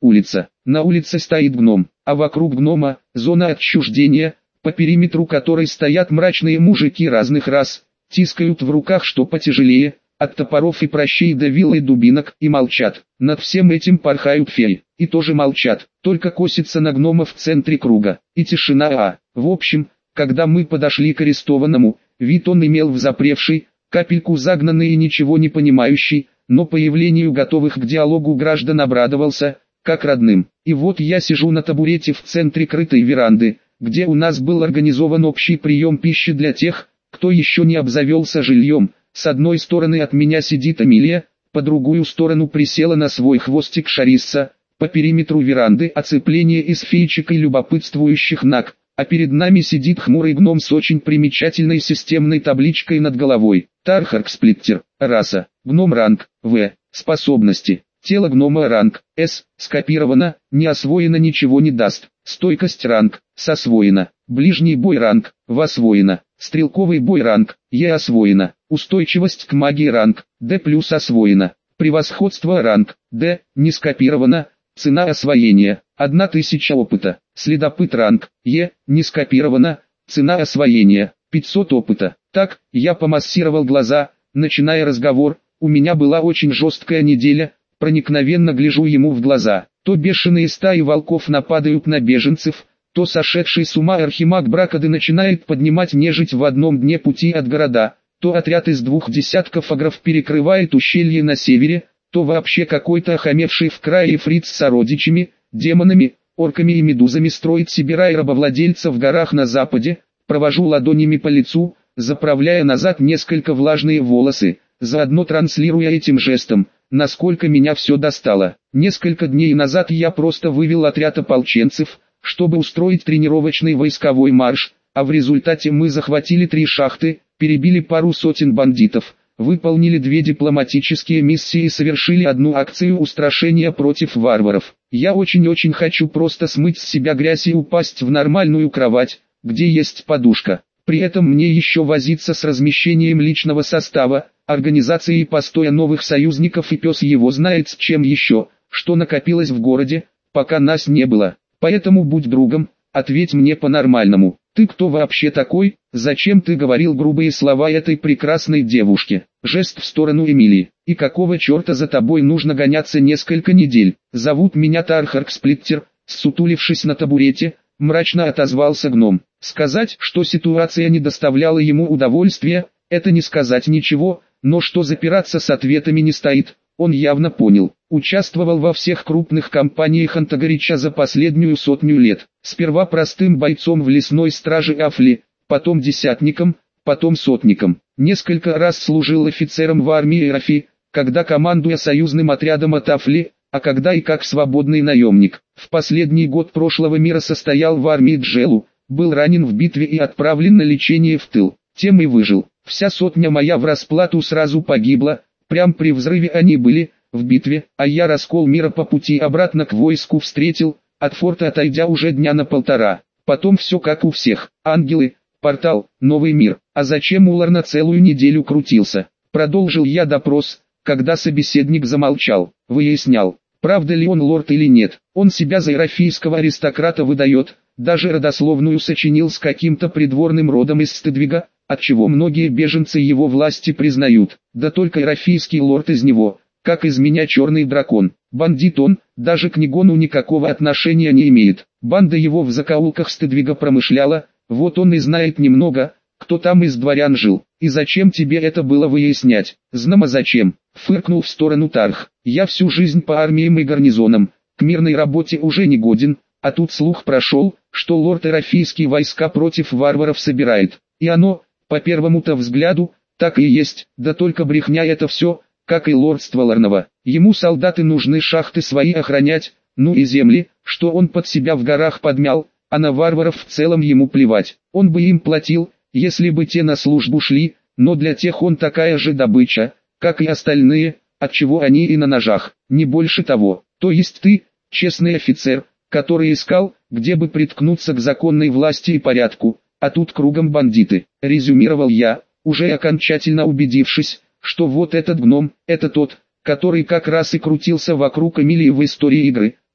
улица. На улице стоит гном, а вокруг гнома – зона отчуждения, по периметру которой стоят мрачные мужики разных рас, тискают в руках что потяжелее, от топоров и прощей до вил и дубинок, и молчат. Над всем этим порхают феи, и тоже молчат, только косятся на гнома в центре круга, и тишина. В общем, когда мы подошли к арестованному, вид он имел взапревший, капельку загнанный и ничего не понимающий, но появлению готовых к диалогу граждан обрадовался, как родным. И вот я сижу на табурете в центре крытой веранды, где у нас был организован общий прием пищи для тех, кто еще не обзавелся жильем. С одной стороны от меня сидит Амилия, по другую сторону присела на свой хвостик Шарисса, по периметру веранды оцепление из феечек и любопытствующих наг, а перед нами сидит хмурый гном с очень примечательной системной табличкой над головой. Тархарксплиттер, раса, гном ранг, В, способности, тело гнома ранг, С, скопировано, не освоено ничего не даст, стойкость ранг, С освоено, ближний бой ранг, В освоено, стрелковый бой ранг, Е освоено, устойчивость к магии ранг, Д плюс освоено, превосходство ранг, Д, не скопировано, цена освоения, 1000 опыта, следопыт ранг, Е, не скопировано, цена освоения, 500 опыта. Так, я помассировал глаза, начиная разговор, у меня была очень жесткая неделя, проникновенно гляжу ему в глаза, то бешеные стаи волков нападают на беженцев, то сошедший с ума архимаг Бракады начинает поднимать нежить в одном дне пути от города, то отряд из 2 десятков агров перекрывает ущелье на севере, то вообще какой-то охамевший в крае фриц с сородичами, демонами, орками и медузами строит себе рай рабовладельца в горах на западе, провожу ладонями по лицу, заправляя назад несколько влажные волосы, заодно транслируя этим жестом, насколько меня все достало. Несколько дней назад я просто вывел отряд ополченцев, чтобы устроить тренировочный войсковой марш, а в результате мы захватили 3 шахты, перебили пару сотен бандитов, выполнили 2 дипломатические миссии и совершили 1 акцию устрашения против варваров. Я очень хочу просто смыть с себя грязь и упасть в нормальную кровать, где есть подушка. При этом мне еще возиться с размещением личного состава, организацией постоя новых союзников и пес его знает с чем еще, что накопилось в городе, пока нас не было. Поэтому будь другом, ответь мне по-нормальному. Ты кто вообще такой? Зачем ты говорил грубые слова этой прекрасной девушке? Жест в сторону Эмилии. И какого черта за тобой нужно гоняться несколько недель? Зовут меня Тархарксплиттер, ссутулившись на табурете, мрачно отозвался гном. Сказать, что ситуация не доставляла ему удовольствия, это не сказать ничего, но что запираться с ответами не стоит, он явно понял. Участвовал во всех крупных кампаниях Антагорича за последнюю 100 лет. Сперва простым бойцом в лесной страже Афли, потом десятником, потом сотником. Несколько раз служил офицером в армии Рафи, когда командуя союзным отрядом от Афли, а когда и как свободный наемник. В последний год прошлого мира состоял в армии Джелу, был ранен в битве и отправлен на лечение в тыл. Тем и выжил. Вся сотня моя в расплату сразу погибла, прям при взрыве они были, в битве, а я раскол мира по пути обратно к войску встретил, от форта отойдя уже дня на 1,5. Потом все как у всех, ангелы, портал, новый мир. А зачем Уларна целую неделю крутился? Продолжил я допрос, когда собеседник замолчал, выяснял, правда ли он лорд или нет. Он себя за иерофийского аристократа выдает, даже родословную сочинил с каким-то придворным родом из Стедвига, отчего многие беженцы его власти признают, да только иерофийский лорд из него, как из меня черный дракон. Бандит он, даже к Нигону никакого отношения не имеет. Банда его в закоулках Стедвига промышляла, вот он и знает немного, кто там из дворян жил. И зачем тебе это было выяснять? Знамо зачем, фыркнул в сторону Тарх. Я всю жизнь по армиям и гарнизонам, к мирной работе уже не годен, а тут слух прошел, что лорд иерофийский войска против варваров собирает. И оно, по первому-то взгляду, так и есть, да только брехня это все, как и лордство Ларного. Ему солдаты нужны шахты свои охранять, ну и земли, что он под себя в горах подмял, а на варваров в целом ему плевать. Он бы им платил, если бы те на службу шли, но для тех он такая же добыча, как и остальные, отчего они и на ножах, не больше того. То есть ты, честный офицер, который искал, где бы приткнуться к законной власти и порядку, а тут кругом бандиты, резюмировал я, уже окончательно убедившись, что вот этот гном, это тот, который как раз и крутился вокруг Эмилии в истории игры,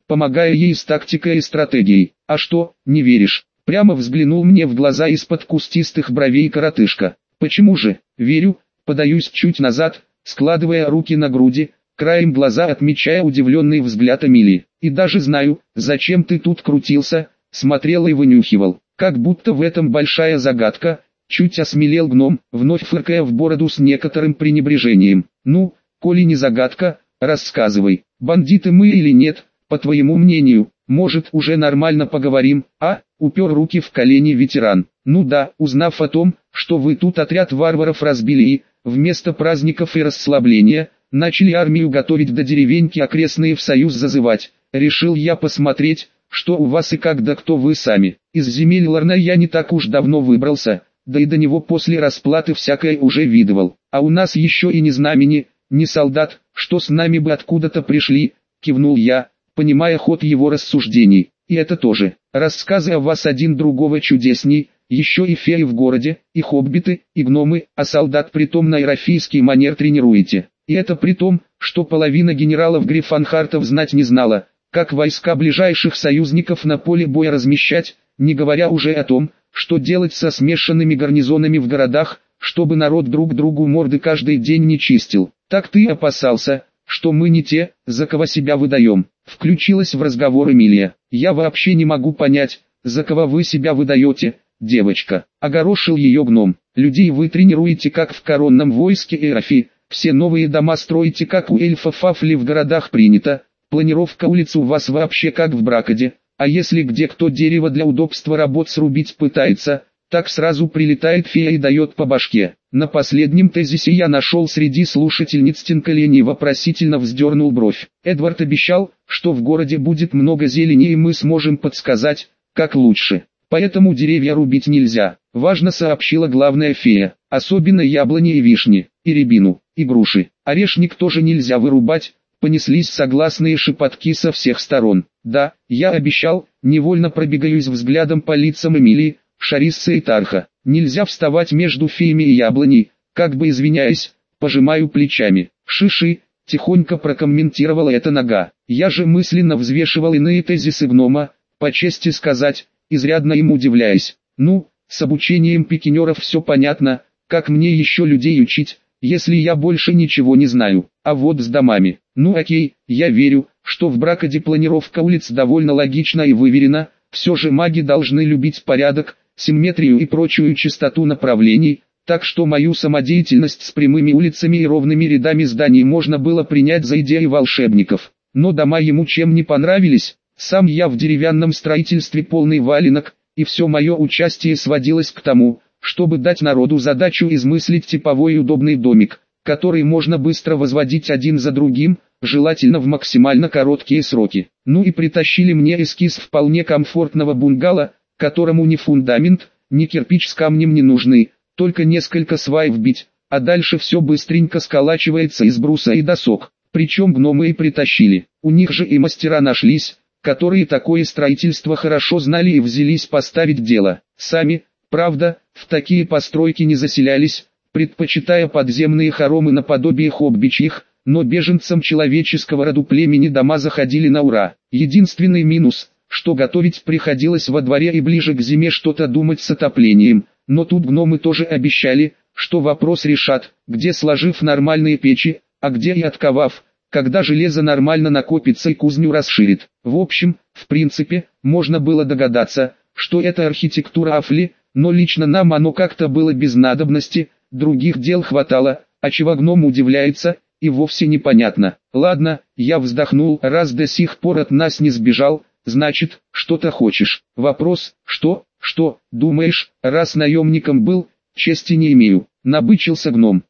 помогая ей с тактикой и стратегией. А что, не веришь? Прямо взглянул мне в глаза из-под кустистых бровей коротышка. Почему же? Верю, подаюсь чуть назад, складывая руки на груди, краем глаза отмечая удивленный взгляд Эмилии. И даже знаю, зачем ты тут крутился, смотрел и вынюхивал. Как будто в этом большая загадка, чуть осмелел гном, вновь фыркая в бороду с некоторым пренебрежением. Ну, коли не загадка, рассказывай, бандиты мы или нет, по твоему мнению, может уже нормально поговорим, а? Упер руки в колени ветеран. Ну да, узнав о том, что вы тут отряд варваров разбили и, вместо праздников и расслабления, начали армию готовить до деревеньки окрестные в союз зазывать, решил я посмотреть, что у вас и как да кто вы сами. Из земель Ларна я не так уж давно выбрался, да и до него после расплаты всякое уже видывал. А у нас еще и ни знамени, ни солдат, что с нами бы откуда-то пришли, кивнул я, понимая ход его рассуждений. И это тоже. Рассказы о вас один другого чудесней, еще и феи в городе, и хоббиты, и гномы, а солдат притом на ирофийский манер тренируете. И это при том, что половина генералов Гриффанхартов знать не знала, как войска ближайших союзников на поле боя размещать, не говоря уже о том, что делать со смешанными гарнизонами в городах, чтобы народ друг другу морды каждый день не чистил. Так ты опасался, что мы не те, за кого себя выдаем. Включилась в разговор Эмилия. Я вообще не могу понять, за кого вы себя выдаете, девочка. Огорошил ее гном. Людей вы тренируете как в коронном войске Эрафи, все новые дома строите как у эльфов Афли в городах принято, планировка улиц у вас вообще как в Бракаде, а если где кто дерево для удобства работ срубить пытается, так сразу прилетает фея и дает по башке. На последнем тезисе я нашел среди слушательниц тинканье, вопросительно вздернул бровь. Эдвард обещал, что в городе будет много зелени и мы сможем подсказать, как лучше. Поэтому деревья рубить нельзя, важно сообщила главная фея, особенно яблони и вишни, и рябину, и груши. Орешник тоже нельзя вырубать, понеслись согласные шепотки со всех сторон. Да, я обещал, невольно пробегаюсь взглядом по лицам Эмилии, Шарисса и Тарха. Нельзя вставать между феями и яблоней, как бы извиняясь, пожимаю плечами. Шиши, тихонько прокомментировала это нога. Я же мысленно взвешивал иные тезисы гнома, по чести сказать, изрядно им удивляясь. Ну, с обучением пикинеров все понятно, как мне еще людей учить, если я больше ничего не знаю. А вот с домами. Ну окей, я верю, что в Бракаде планировка улиц довольно логична и выверена, все же маги должны любить порядок, симметрию и прочую чистоту направлений, так что мою самодеятельность с прямыми улицами и ровными рядами зданий можно было принять за идею волшебников. Но дома ему чем не понравились, сам я в деревянном строительстве полный валенок, и все мое участие сводилось к тому, чтобы дать народу задачу измыслить типовой и удобный домик, который можно быстро возводить один за другим, желательно в максимально короткие сроки. Ну и притащили мне эскиз вполне комфортного бунгало, которому ни фундамент, ни кирпич с камнем не нужны, только несколько свай вбить, а дальше все быстренько сколачивается из бруса и досок. Причем гномы и притащили. У них же и мастера нашлись, которые такое строительство хорошо знали и взялись поставить дело. Сами, правда, в такие постройки не заселялись, предпочитая подземные хоромы наподобие хоббичьих, но беженцам человеческого роду племени дома заходили на ура. Единственный минус, что готовить приходилось во дворе и ближе к зиме что-то думать с отоплением, но тут гномы тоже обещали, что вопрос решат, где сложив нормальные печи, а где и отковав, когда железо нормально накопится и кузню расширит. В общем, в принципе, можно было догадаться, что это архитектура Афли, но лично нам оно как-то было без надобности, других дел хватало, а чего гном удивляется, и вовсе непонятно. Ладно, я вздохнул, раз до сих пор от нас не сбежал, значит, что-то хочешь. Вопрос, что, думаешь, раз наемником был, чести не имею. Набычился гном.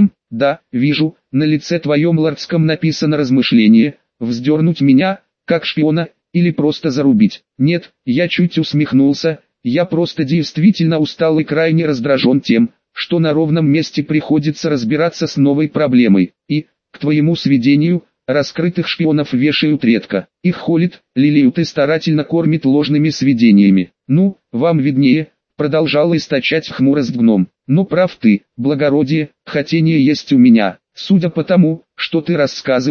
Да, вижу, на лице твоем лордском написано размышление, вздернуть меня, как шпиона, или просто зарубить. Нет, я чуть усмехнулся, я просто действительно устал и крайне раздражен тем, что на ровном месте приходится разбираться с новой проблемой. И, к твоему сведению, раскрытых шпионов вешают редко. Их холят, лелеют и старательно кормят ложными сведениями. Ну, вам виднее, продолжал источать хмурость гном. Но прав ты, благородие, хотение есть у меня. Судя по тому, что ты рассказывал,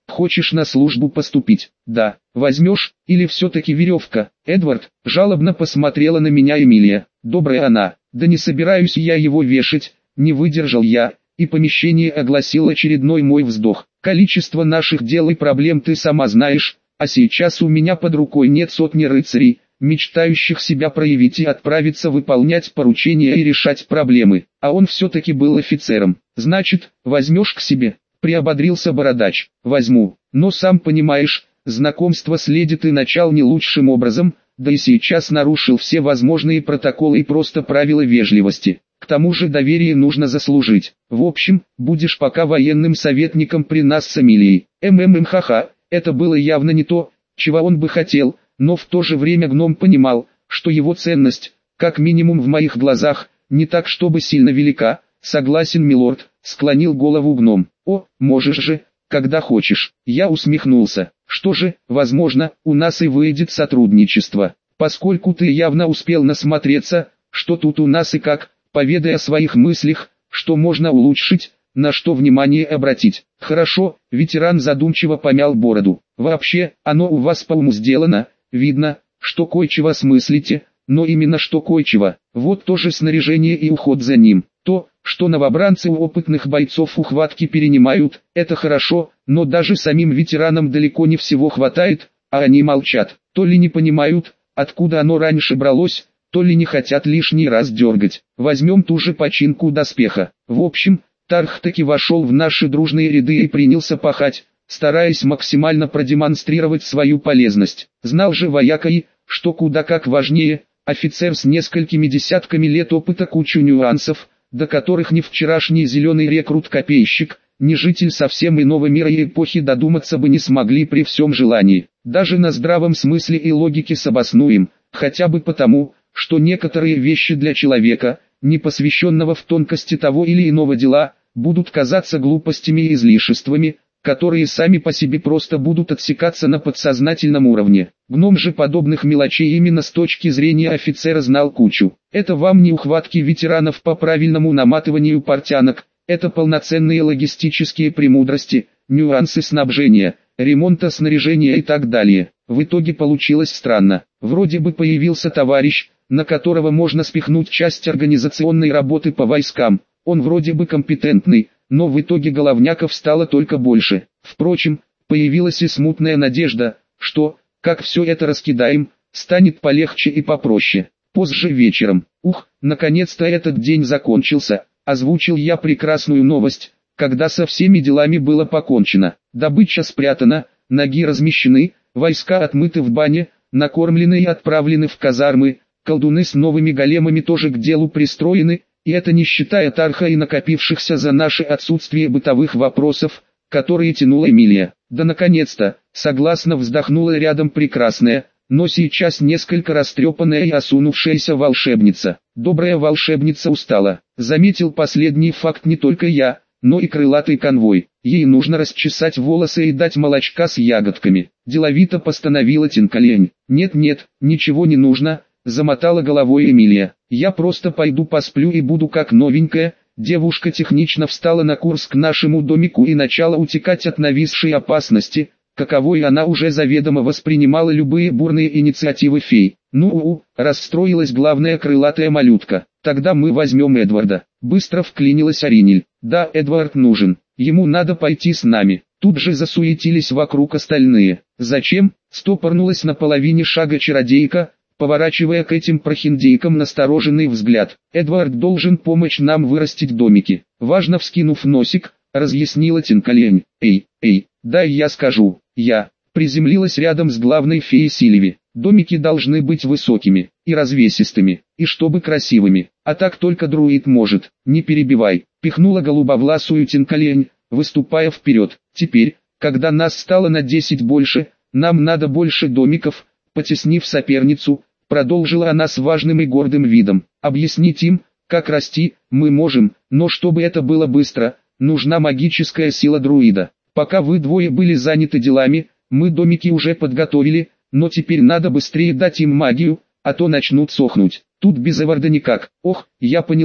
Хочешь на службу поступить? Да. Возьмешь, или все-таки веревка? Эдвард, жалобно посмотрела на меня Эмилия. Добрая она. Да не собираюсь я его вешать, не выдержал я, и помещение огласил очередной мой вздох. Количество наших дел и проблем ты сама знаешь, а сейчас у меня под рукой нет сотни рыцарей, мечтающих себя проявить и отправиться выполнять поручения и решать проблемы. А он все-таки был офицером. Значит, возьмешь к себе? Приободрился бородач. Возьму, но сам понимаешь, знакомство с леди ты начал не лучшим образом, да и сейчас нарушил все возможные протоколы и просто правила вежливости. К тому же доверие нужно заслужить. В общем, будешь пока военным советником при нас с Эмилией. Ха-ха, это было явно не то, чего он бы хотел, но в то же время гном понимал, что его ценность, как минимум в моих глазах, не так чтобы сильно велика. Согласен, милорд, склонил голову гном. О, можешь же, когда хочешь. Я усмехнулся. Что же, возможно, у нас и выйдет сотрудничество. Поскольку ты явно успел насмотреться, что тут у нас и как, поведай о своих мыслях, что можно улучшить, на что внимание обратить. Хорошо, ветеран задумчиво помял бороду. Вообще, оно у вас по уму сделано, видно, что кое-чего смыслите, но именно что кое-чего. Вот тоже снаряжение и уход за ним. То, что новобранцы у опытных бойцов ухватки перенимают, это хорошо, но даже самим ветеранам далеко не всего хватает, а они молчат. То ли не понимают, откуда оно раньше бралось, то ли не хотят лишний раз дергать. Возьмем ту же починку доспеха. В общем, Тарх таки вошел в наши дружные ряды и принялся пахать, стараясь максимально продемонстрировать свою полезность. Знал же вояка и, что куда как важнее, офицер с несколькими десятками лет опыта, кучу нюансов, до которых ни вчерашний зеленый рекрут-копейщик, ни житель совсем иного мира и эпохи додуматься бы не смогли при всем желании. Даже на здравом смысле и логике собоснуем, хотя бы потому, что некоторые вещи для человека, не посвященного в тонкости того или иного дела, будут казаться глупостями и излишествами, которые сами по себе просто будут отсекаться на подсознательном уровне. Гном же подобных мелочей именно с точки зрения офицера знал кучу. Это вам не ухватки ветеранов по правильному наматыванию портянок, это полноценные логистические премудрости, нюансы снабжения, ремонта снаряжения и так далее. В итоге получилось странно. Вроде бы появился товарищ, на которого можно спихнуть часть организационной работы по войскам. Он вроде бы компетентный, но в итоге головняков стало только больше. Впрочем, появилась и смутная надежда, что, как все это раскидаем, станет полегче и попроще. Позже вечером, наконец-то этот день закончился, озвучил я прекрасную новость, когда со всеми делами было покончено. Добыча спрятана, ноги размещены, войска отмыты в бане, накормлены и отправлены в казармы, колдуны с новыми големами тоже к делу пристроены, и это не считая Тарха и накопившихся за наше отсутствие бытовых вопросов, которые тянула Эмилия. Да наконец-то, согласно вздохнула рядом прекрасная, но сейчас несколько растрепанная и осунувшаяся волшебница. Добрая волшебница устала. Заметил последний факт не только я, но и крылатый конвой. Ей нужно расчесать волосы и дать молочка с ягодками. Деловито постановила Тинкалень. Нет, ничего не нужно. Замотала головой Эмилия. Я просто пойду посплю и буду как новенькая. Девушка технично встала на курс к нашему домику и начала утекать от нависшей опасности, каковой она уже заведомо воспринимала любые бурные инициативы фей. Расстроилась главная крылатая малютка. Тогда мы возьмем Эдварда. Быстро вклинилась Аринель. Да, Эдвард нужен. Ему надо пойти с нами. Тут же засуетились вокруг остальные. Зачем? Стопорнулась на половине шага чародейка, поворачивая к этим прохиндейкам настороженный взгляд. Эдвард должен помочь нам вырастить домики. Важно вскинув носик, разъяснила Тинкалень. Эй, дай я скажу. Я приземлилась рядом с главной феей Сильви. Домики должны быть высокими и развесистыми, и чтобы красивыми. А так только друид может. Не перебивай. Пихнула голубовласую Тинкалень, выступая вперед. Теперь, когда нас стало на 10 больше, нам надо больше домиков. Потеснив соперницу, продолжила она с важным и гордым видом. Объяснить им, как расти, мы можем, но чтобы это было быстро, нужна магическая сила друида. Пока вы двое были заняты делами, мы домики уже подготовили, но теперь надо быстрее дать им магию, а то начнут сохнуть. Тут без Эварда никак. Я поняла,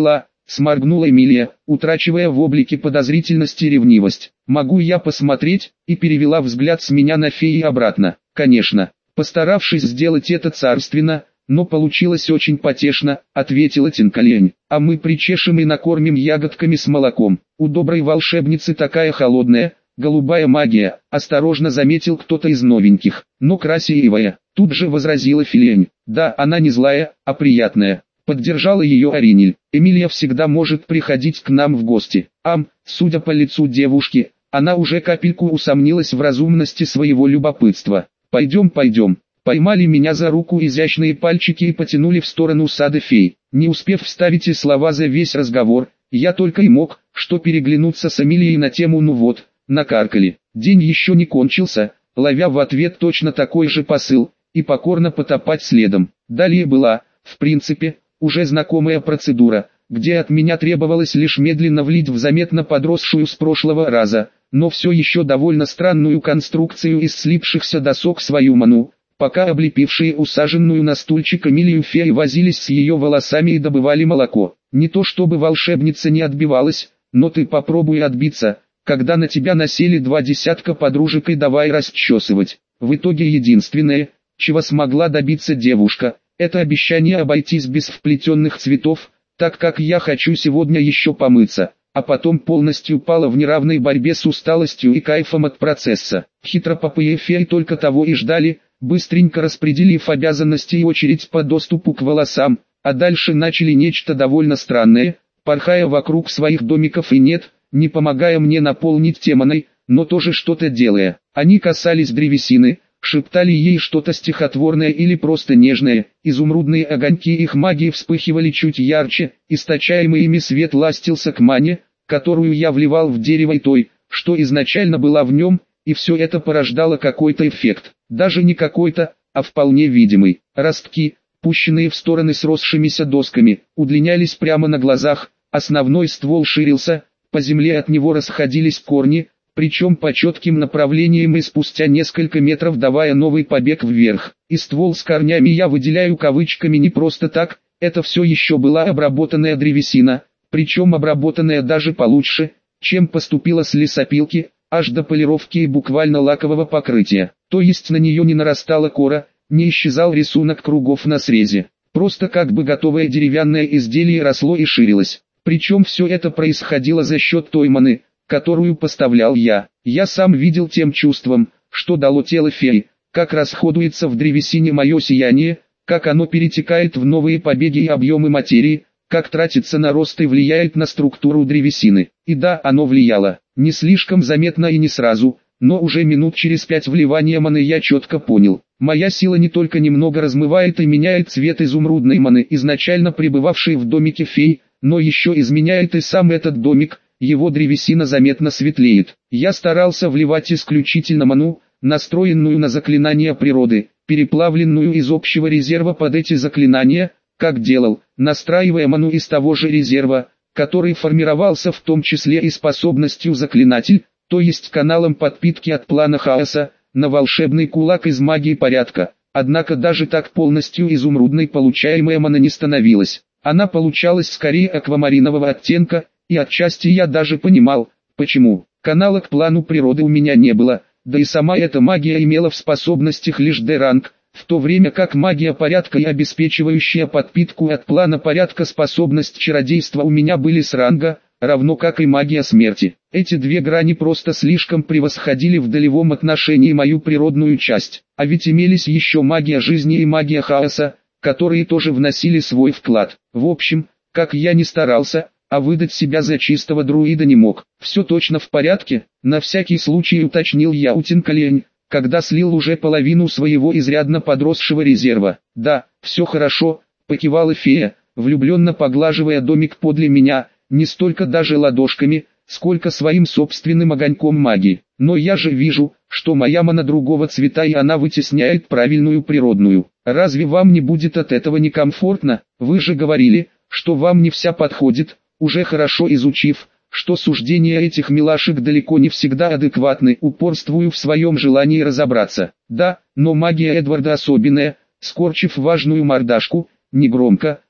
сморгнула Эмилия, утрачивая в облике подозрительность и ревнивость. «Могу я посмотреть?» И перевела взгляд с меня на феи и обратно. «Конечно». Постаравшись сделать это царственно, но получилось очень потешно, ответила Тинкалень. «А мы причешем и накормим ягодками с молоком. У доброй волшебницы такая холодная, голубая магия», осторожно заметил кто-то из новеньких. «Но красивая», тут же возразила Филень. «Да, она не злая, а приятная», поддержала ее Аринель. «Эмилия всегда может приходить к нам в гости». Судя по лицу девушки, она уже капельку усомнилась в разумности своего любопытства. «Пойдем, пойдем». Поймали меня за руку изящные пальчики и потянули в сторону сада фей. Не успев вставить и слова за весь разговор, я только и мог, что переглянуться с Эмилией на тему «ну вот», накаркали. День еще не кончился, ловя в ответ точно такой же посыл, и покорно потопать следом. Далее была, в принципе, уже знакомая процедура, где от меня требовалось лишь медленно влить в заметно подросшую с прошлого раза, но все еще довольно странную конструкцию из слипшихся досок свою ману, пока облепившие усаженную на стульчик Эмилию феи возились с ее волосами и добывали молоко. Не то чтобы волшебница не отбивалась, но ты попробуй отбиться, когда на тебя насели 2 десятка подружек и давай расчесывать. В итоге единственное, чего смогла добиться девушка, это обещание обойтись без вплетенных цветов, так как я хочу сегодня еще помыться, а потом полностью пала в неравной борьбе с усталостью и кайфом от процесса. Хитропопые феи только того и ждали, быстренько распределив обязанности и очередь по доступу к волосам, а дальше начали нечто довольно странное, порхая вокруг своих домиков и не помогая мне наполнить теманой, но тоже что-то делая. Они касались древесины, шептали ей что-то стихотворное или просто нежное, изумрудные огоньки их магии вспыхивали чуть ярче, источаемый ими свет ластился к мане, которую я вливал в дерево и той, что изначально была в нем, и все это порождало какой-то эффект, даже не какой-то, а вполне видимый. Ростки, пущенные в стороны сросшимися досками, удлинялись прямо на глазах, основной ствол ширился, по земле от него расходились корни, причем по четким направлениям и спустя несколько метров давая новый побег вверх. И ствол с корнями я выделяю кавычками не просто так, это все еще была обработанная древесина, причем обработанная даже получше, чем поступила с лесопилки, аж до полировки и буквально лакового покрытия. То есть на нее не нарастала кора, не исчезал рисунок кругов на срезе. Просто как бы готовое деревянное изделие росло и ширилось. Причем все это происходило за счет той маны, которую поставлял я. Я сам видел тем чувством, что дало тело феи, как расходуется в древесине мое сияние, как оно перетекает в новые побеги и объемы материи, как тратится на рост и влияет на структуру древесины. И да, оно влияло. Не слишком заметно и не сразу, но уже минут через 5 вливания маны я четко понял. Моя сила не только немного размывает и меняет цвет изумрудной маны, изначально пребывавшей в домике фей, но еще изменяет и сам этот домик, его древесина заметно светлеет. Я старался вливать исключительно ману, настроенную на заклинания природы, переплавленную из общего резерва под эти заклинания, как делал, настраивая ману из того же резерва, который формировался в том числе и способностью заклинатель, то есть каналом подпитки от плана хаоса, на волшебный кулак из магии порядка. Однако даже так полностью изумрудной получаемая мана не становилась. Она получалась скорее аквамаринового оттенка, и отчасти я даже понимал, почему. Канала к плану природы у меня не было, да и сама эта магия имела в способностях лишь D-ранг, в то время как магия порядка и обеспечивающая подпитку от плана порядка способность чародейства у меня были с ранга, равно как и магия смерти. Эти две грани просто слишком превосходили в долевом отношении мою природную часть, а ведь имелись еще магия жизни и магия хаоса, которые тоже вносили свой вклад. В общем, как я ни старался, а выдать себя за чистого друида не мог. Все точно в порядке, на всякий случай уточнил я у Тинкалень, когда слил уже половину своего изрядно подросшего резерва. Да, все хорошо, покивала фея, влюбленно поглаживая домик подле меня, не столько даже ладошками, сколько своим собственным огоньком магии. Но я же вижу, что моя мана другого цвета и она вытесняет правильную природную. Разве вам не будет от этого некомфортно? Вы же говорили, что вам не вся подходит, уже хорошо изучив, что суждения этих милашек далеко не всегда адекватны, упорствую в своем желании разобраться. Да, но магия Эдварда особенная, скорчив важную мордашку, негромко,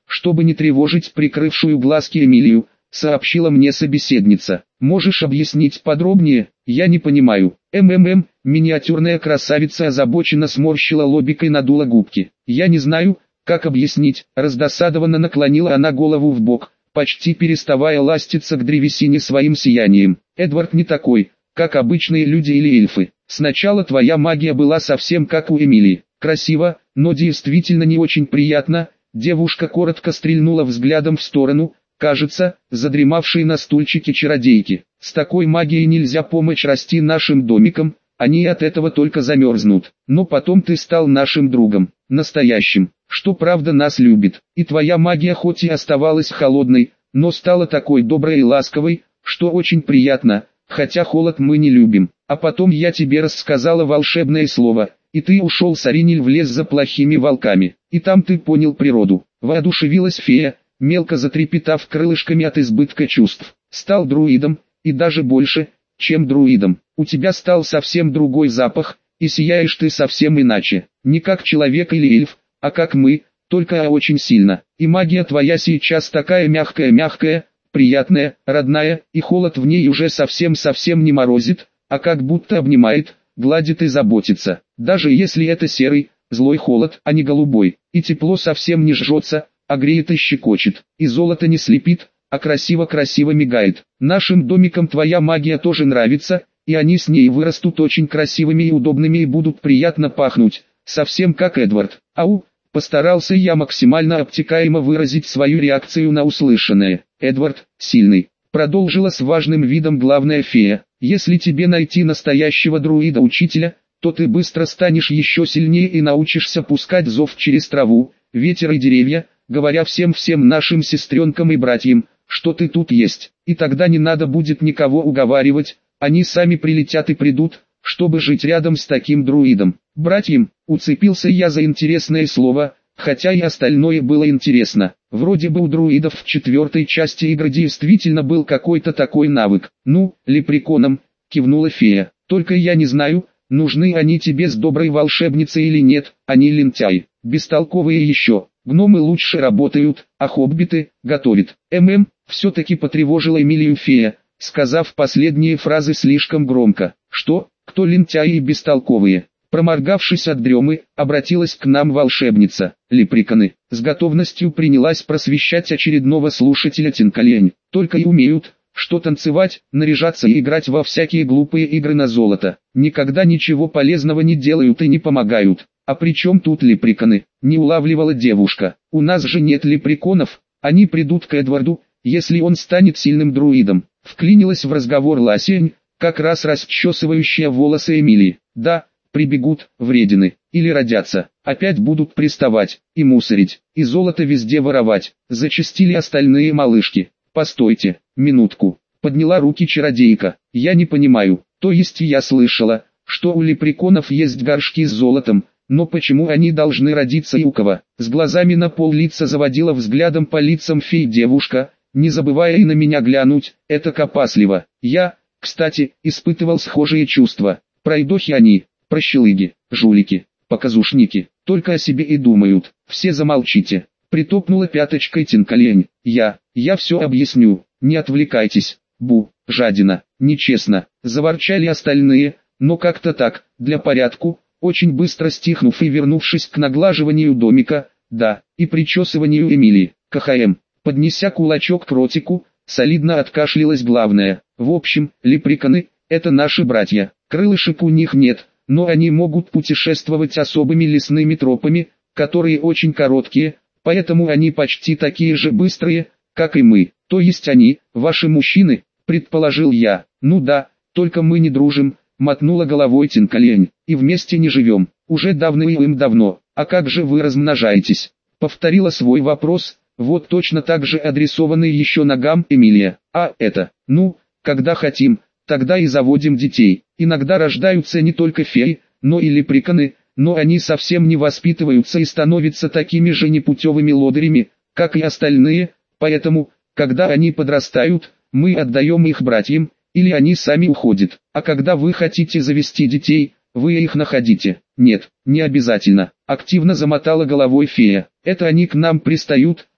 чтобы не тревожить прикрывшую глазки Эмилию, сообщила мне собеседница. Можешь объяснить подробнее? Я не понимаю. Миниатюрная красавица озабоченно сморщила лобик и надула губки. Я не знаю, как объяснить. Раздосадованно наклонила она голову в бок, почти переставая ластиться к древесине своим сиянием. Эдвард не такой, как обычные люди или эльфы. Сначала твоя магия была совсем как у Эмилии. Красиво, но действительно не очень приятно. Девушка коротко стрельнула взглядом в сторону, кажется, задремавшей на стульчике чародейки. С такой магией нельзя помочь расти нашим домикам, они от этого только замерзнут. Но потом ты стал нашим другом, настоящим, что правда нас любит. И твоя магия хоть и оставалась холодной, но стала такой доброй и ласковой, что очень приятно, хотя холод мы не любим. А потом я тебе рассказала волшебное слово, и ты ушел с Аринель в лес за плохими волками. И там ты понял природу. Воодушевилась фея, мелко затрепетав крылышками от избытка чувств. Стал друидом, и даже больше, чем друидом. У тебя стал совсем другой запах, и сияешь ты совсем иначе. Не как человек или эльф, а как мы, только очень сильно. И магия твоя сейчас такая мягкая, приятная, родная, и холод в ней уже совсем не морозит, а как будто обнимает, гладит и заботится. Даже если это серый, злой холод, а не голубой. И тепло совсем не жжется, а греет и щекочет. И золото не слепит, а красиво мигает. Нашим домикам твоя магия тоже нравится, и они с ней вырастут очень красивыми и удобными и будут приятно пахнуть, совсем как Эдвард. Ау, постарался я максимально обтекаемо выразить свою реакцию на услышанное. Эдвард, сильный, продолжила с важным видом главная фея. Если тебе найти настоящего друида-учителя, то ты быстро станешь еще сильнее и научишься пускать зов через траву, ветер и деревья, говоря всем нашим сестренкам и братьям, что ты тут есть. И тогда не надо будет никого уговаривать, они сами прилетят и придут, чтобы жить рядом с таким друидом. Братьям, уцепился я за интересное слово, хотя и остальное было интересно. Вроде бы у друидов в 4-й части игры действительно был какой-то такой навык. Ну, лепреконам, кивнула фея. Только я не знаю, нужны они тебе с доброй волшебницей или нет, они лентяи, бестолковые еще. Гномы лучше работают, а хоббиты готовят. Все-таки потревожила Эмилию фея, сказав последние фразы слишком громко. Что, кто лентяи и бестолковые? Проморгавшись от дремы, обратилась к нам волшебница. Лепреконы с готовностью принялась просвещать очередного слушателя Тинкалень. Только и умеют, что танцевать, наряжаться и играть во всякие глупые игры на золото. Никогда ничего полезного не делают и не помогают. А при чем тут лепреконы? Не улавливала девушка. У нас же нет лепреконов, они придут к Эдварду, если он станет сильным друидом. Вклинилась в разговор Ласень, как раз расчесывающая волосы Эмилии. Да, прибегут, вредины, или родятся, опять будут приставать, и мусорить, и золото везде воровать. Зачастили остальные малышки. Постойте, минутку, подняла руки чародейка. Я не понимаю, то есть я слышала, что у лепреконов есть горшки с золотом, но почему они должны родиться и у кого? С глазами на пол лица заводила взглядом по лицам фей девушка, не забывая и на меня глянуть, это опасливо. Я, кстати, испытывал схожие чувства. Пройдохи они, прощелыги, жулики, показушники, только о себе и думают. Все замолчите. Притопнула пяточкой Тинкалень. Я все объясню, не отвлекайтесь. Бу, жадина, нечестно. Заворчали остальные, но как-то так, для порядку. Очень быстро стихнув и вернувшись к наглаживанию домика, да, и причесыванию Эмилии, КХМ, поднеся кулачок к ротику, солидно откашлялась главная. В общем, лепреконы, это наши братья, крылышек у них нет, но они могут путешествовать особыми лесными тропами, которые очень короткие, поэтому они почти такие же быстрые, как и мы. То есть они, ваши мужчины, предположил я. Ну да, только мы не дружим. Мотнула головой Тинкалень, и вместе не живем, уже давно. А как же вы размножаетесь? Повторила свой вопрос, вот точно так же адресованный еще ногам Эмилия. А это, ну, когда хотим, тогда и заводим детей. Иногда рождаются не только феи, но и лепреконы, но они совсем не воспитываются и становятся такими же непутевыми лодырями, как и остальные, поэтому, когда они подрастают, мы отдаем их братьям, или они сами уходят. А когда вы хотите завести детей, вы их находите. Нет, не обязательно. Активно замотала головой фея. Это они к нам пристают,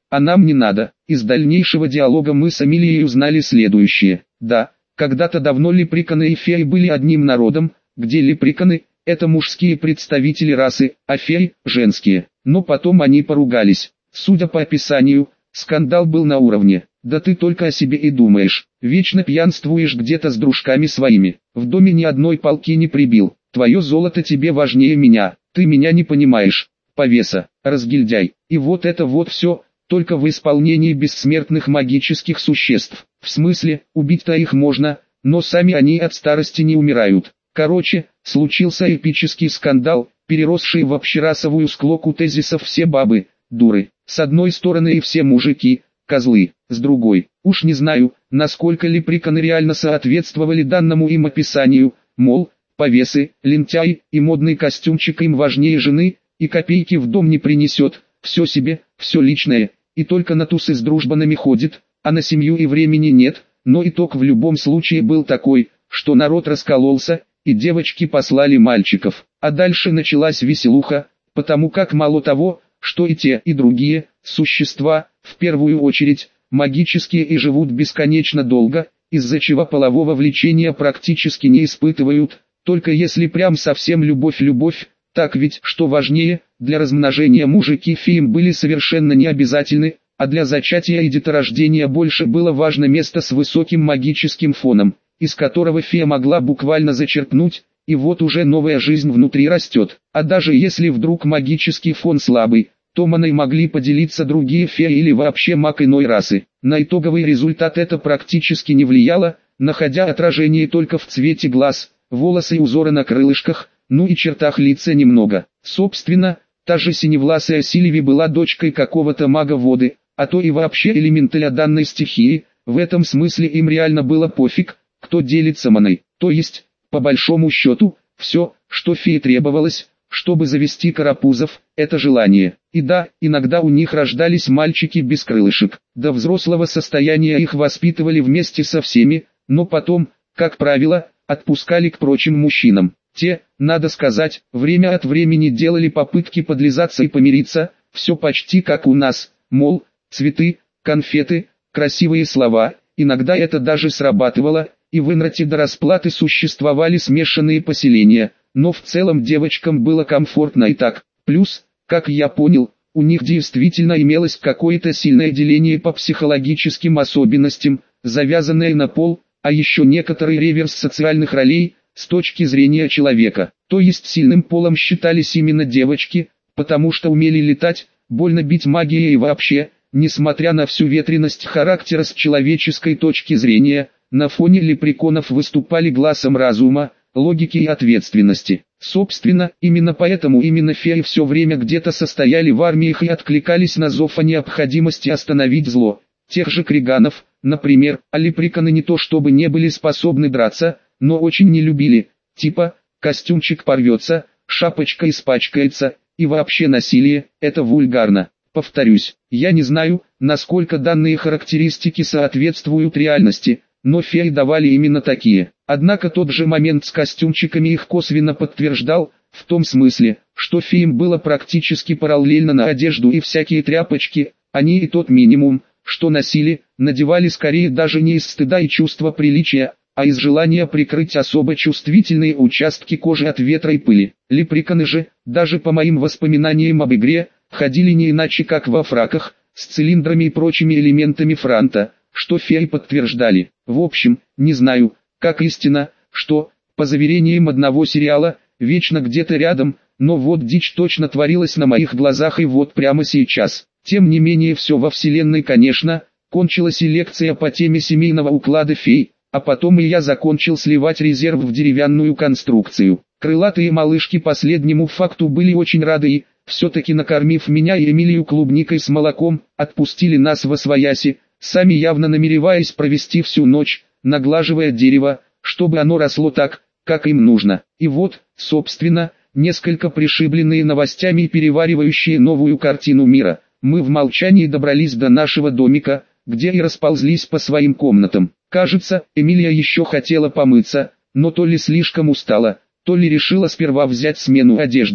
а нам не надо. Из дальнейшего диалога мы с Эмилией узнали следующее. Да, когда-то давно лепреконы и феи были одним народом, где лепреконы – это мужские представители расы, а феи – женские. Но потом они поругались. Судя по описанию, скандал был на уровне. Да ты только о себе и думаешь. Вечно пьянствуешь где-то с дружками своими. В доме ни одной палки не прибил. Твое золото тебе важнее меня. Ты меня не понимаешь. Повеса, разгильдяй. И вот это вот все, только в исполнении бессмертных магических существ. В смысле, убить-то их можно, но сами они от старости не умирают. Короче, случился эпический скандал, переросший в общерасовую склоку тезисов «все бабы, дуры». С одной стороны и все мужики, козлы, с другой. Уж не знаю, насколько лепреконы реально соответствовали данному им описанию, мол, повесы, лентяй и модный костюмчик им важнее жены, и копейки в дом не принесет, все себе, все личное, и только на тусы с дружбанами ходит, а на семью и времени нет, но итог в любом случае был такой, что народ раскололся, и девочки послали мальчиков, а дальше началась веселуха, потому как мало того, что и те, и другие, существа, в первую очередь, магические и живут бесконечно долго, из-за чего полового влечения практически не испытывают, только если прям совсем любовь, так ведь, что важнее, для размножения мужики феям были совершенно не обязательны, а для зачатия и деторождения больше было важно место с высоким магическим фоном, из которого фея могла буквально зачерпнуть, и вот уже новая жизнь внутри растет. А даже если вдруг магический фон слабый, то маной могли поделиться другие феи или вообще маг иной расы. На итоговый результат это практически не влияло, находя отражение только в цвете глаз, волосы и узоры на крылышках, ну и чертах лица немного. Собственно, та же синевласая Сильви была дочкой какого-то мага воды, а то и вообще элементаля данной стихии, в этом смысле им реально было пофиг, кто делится маной. То есть, по большому счету, все, что фее требовалось, чтобы завести карапузов, это желание. И да, иногда у них рождались мальчики без крылышек. До взрослого состояния их воспитывали вместе со всеми, но потом, как правило, отпускали к прочим мужчинам. Те, надо сказать, время от времени делали попытки подлизаться и помириться, все почти как у нас, мол, цветы, конфеты, красивые слова, иногда это даже срабатывало, и в Инрате до расплаты существовали смешанные поселения, но в целом девочкам было комфортно и так. Плюс, как я понял, у них действительно имелось какое-то сильное деление по психологическим особенностям, завязанное на пол, а еще некоторый реверс социальных ролей, с точки зрения человека. То есть сильным полом считались именно девочки, потому что умели летать, больно бить магией и вообще, несмотря на всю ветренность характера с человеческой точки зрения, на фоне лепреконов выступали глазом разума, логики и ответственности. Собственно, именно поэтому именно феи все время где-то состояли в армиях и откликались на зов о необходимости остановить зло. Тех же криганов, например, а лепреконы не то чтобы не были способны драться, но очень не любили, типа, костюмчик порвется, шапочка испачкается, и вообще насилие, это вульгарно. Повторюсь, я не знаю, насколько данные характеристики соответствуют реальности, но феи давали именно такие. Однако тот же момент с костюмчиками их косвенно подтверждал, в том смысле, что феям было практически параллельно на одежду и всякие тряпочки, они и тот минимум, что носили, надевали скорее даже не из стыда и чувства приличия, а из желания прикрыть особо чувствительные участки кожи от ветра и пыли. Лепреконы же, даже по моим воспоминаниям об игре, ходили не иначе как во фраках, с цилиндрами и прочими элементами франта, что феи подтверждали. В общем, не знаю, как истина, что, по заверениям одного сериала, вечно где-то рядом, но вот дичь точно творилась на моих глазах и вот прямо сейчас. Тем не менее все во вселенной, конечно, кончилась и лекция по теме семейного уклада фей, а потом и я закончил сливать резерв в деревянную конструкцию. Крылатые малышки последнему факту были очень рады и, все-таки накормив меня и Эмилию клубникой с молоком, отпустили нас восвояси, сами явно намереваясь провести всю ночь, наглаживая дерево, чтобы оно росло так, как им нужно. И вот, собственно, несколько пришибленные новостями и переваривающие новую картину мира, мы в молчании добрались до нашего домика, где и расползлись по своим комнатам. Кажется, Эмилия еще хотела помыться, но то ли слишком устала, то ли решила сперва взять смену одежды.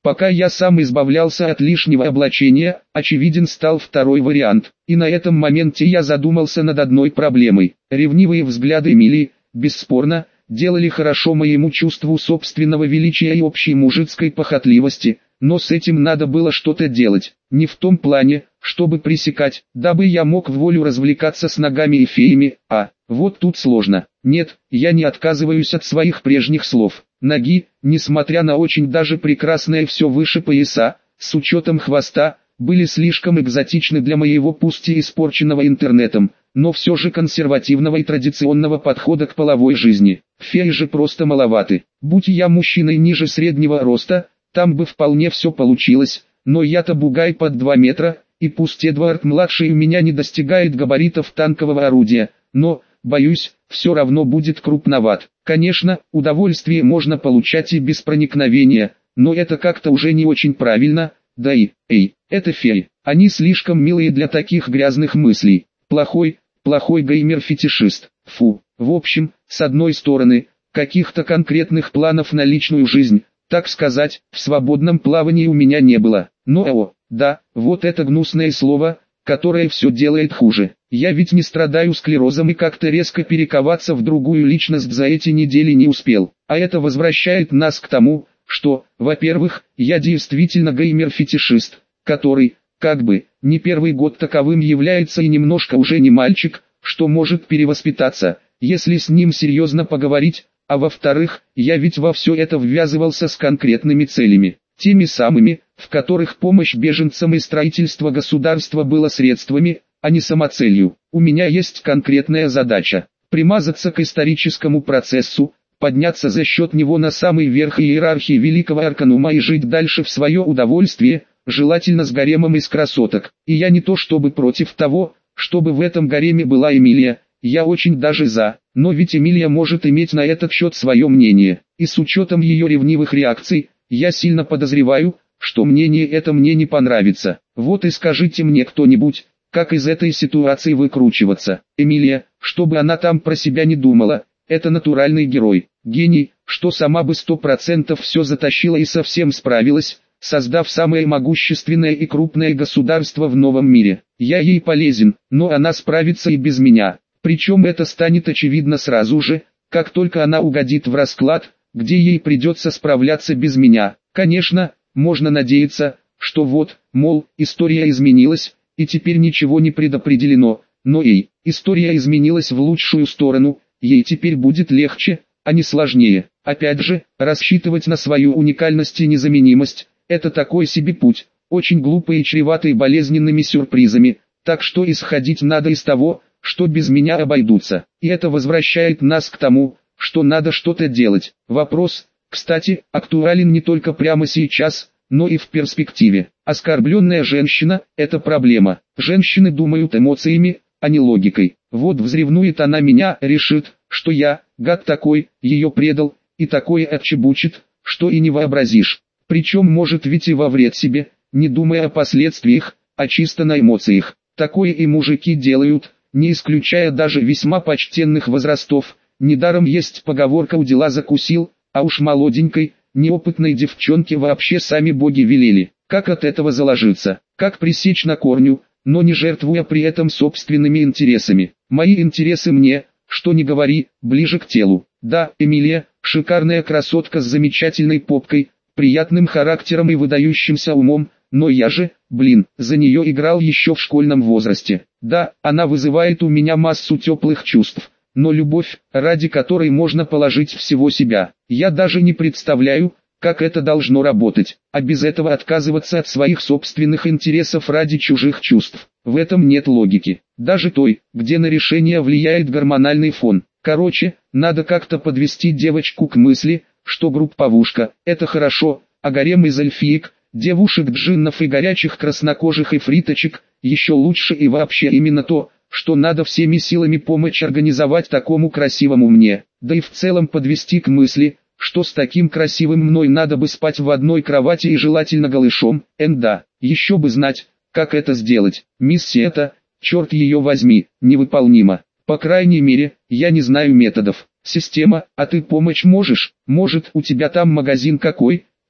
Пока я сам избавлялся от лишнего облачения, очевиден стал второй вариант. И на этом моменте я задумался над одной проблемой. Ревнивые взгляды Эмилии, бесспорно, делали хорошо моему чувству собственного величия и общей мужицкой похотливости, но с этим надо было что-то делать. Не в том плане, чтобы пресекать, дабы я мог в волю развлекаться с ногами и феями, а вот тут сложно. Нет, я не отказываюсь от своих прежних слов. Ноги, несмотря на очень даже прекрасное все выше пояса, с учетом хвоста, были слишком экзотичны для моего пусть и испорченного интернетом, но все же консервативного и традиционного подхода к половой жизни. Феи же просто маловаты. Будь я мужчиной ниже среднего роста, там бы вполне все получилось, но я-то бугай под 2 метра, и пусть Эдвард-младший у меня не достигает габаритов танкового орудия, но, боюсь, все равно будет крупноват. Конечно, удовольствие можно получать и без проникновения, но это как-то уже не очень правильно, да и, это феи, они слишком милые для таких грязных мыслей. Плохой геймер-фетишист, фу. В общем, с одной стороны, каких-то конкретных планов на личную жизнь, так сказать, в свободном плавании у меня не было. Но да, вот это гнусное слово, которое все делает хуже. Я ведь не страдаю склерозом и как-то резко перековаться в другую личность за эти недели не успел. А это возвращает нас к тому, что, во-первых, я действительно геймер-фетишист, который, как бы, не первый год таковым является и немножко уже не мальчик, что может перевоспитаться, если с ним серьезно поговорить, а во-вторых, я ведь во все это ввязывался с конкретными целями, теми самыми, в которых помощь беженцам и строительство государства было средствами, а не самоцелью. У меня есть конкретная задача – примазаться к историческому процессу, подняться за счет него на самый верх иерархии великого Арканума и жить дальше в свое удовольствие, желательно с гаремом из красоток. И я не то чтобы против того, чтобы в этом гареме была Эмилия, я очень даже за, но ведь Эмилия может иметь на этот счет свое мнение, и с учетом ее ревнивых реакций, я сильно подозреваю, что мнение это мне не понравится. Вот и скажите мне кто-нибудь, как из этой ситуации выкручиваться. Эмилия, чтобы она там про себя не думала, это натуральный герой, гений, что сама бы 100% все затащила и совсем справилась, создав самое могущественное и крупное государство в новом мире. Я ей полезен, но она справится и без меня. Причем это станет очевидно сразу же, как только она угодит в расклад, где ей придется справляться без меня. Конечно, можно надеяться, что вот, мол, история изменилась, и теперь ничего не предопределено, но история изменилась в лучшую сторону, ей теперь будет легче, а не сложнее. Опять же, рассчитывать на свою уникальность и незаменимость – это такой себе путь, очень глупый и чреватый болезненными сюрпризами, так что исходить надо из того, что без меня обойдутся. И это возвращает нас к тому, что надо что-то делать. Вопрос, кстати, актуален не только прямо сейчас, но и в перспективе. Оскорбленная женщина – это проблема. Женщины думают эмоциями, а не логикой. Вот взревнует она меня, решит, что я, гад такой, ее предал, и такое отчебучит, что и не вообразишь. Причем может ведь и во вред себе, не думая о последствиях, а чисто на эмоциях. Такое и мужики делают, не исключая даже весьма почтенных возрастов. Недаром есть поговорка «у дела закусил», а уж молоденькой, неопытной девчонке вообще сами боги велели. Как от этого заложиться, как пресечь на корню, но не жертвуя при этом собственными интересами. Мои интересы мне, что ни говори, ближе к телу. Да, Эмилия, шикарная красотка с замечательной попкой, приятным характером и выдающимся умом, но я же, за нее играл еще в школьном возрасте. Да, она вызывает у меня массу теплых чувств, но любовь, ради которой можно положить всего себя. Я даже не представляю, как это должно работать, а без этого отказываться от своих собственных интересов ради чужих чувств. В этом нет логики, даже той, где на решение влияет гормональный фон. Короче, надо как-то подвести девочку к мысли, что групповушка – это хорошо, а гарем из эльфиек, девушек джиннов и горячих краснокожих эфриточек – еще лучше, и вообще именно то, что надо всеми силами помочь организовать такому красивому мне, да и в целом подвести к мысли, что с таким красивым мной надо бы спать в одной кровати и желательно голышом. Да, еще бы знать, как это сделать. Миссия эта, черт ее возьми, невыполнима. По крайней мере, я не знаю методов. Система, а ты помочь можешь? Может, у тебя там магазин какой?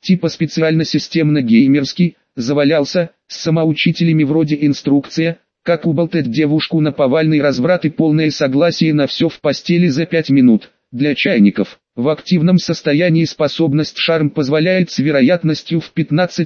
типа специально системно-геймерский, завалялся, с самоучителями вроде инструкция, как уболтать девушку на повальный разврат и полное согласие на все в постели за 5 минут. Для чайников, в активном состоянии способность шарм позволяет с вероятностью в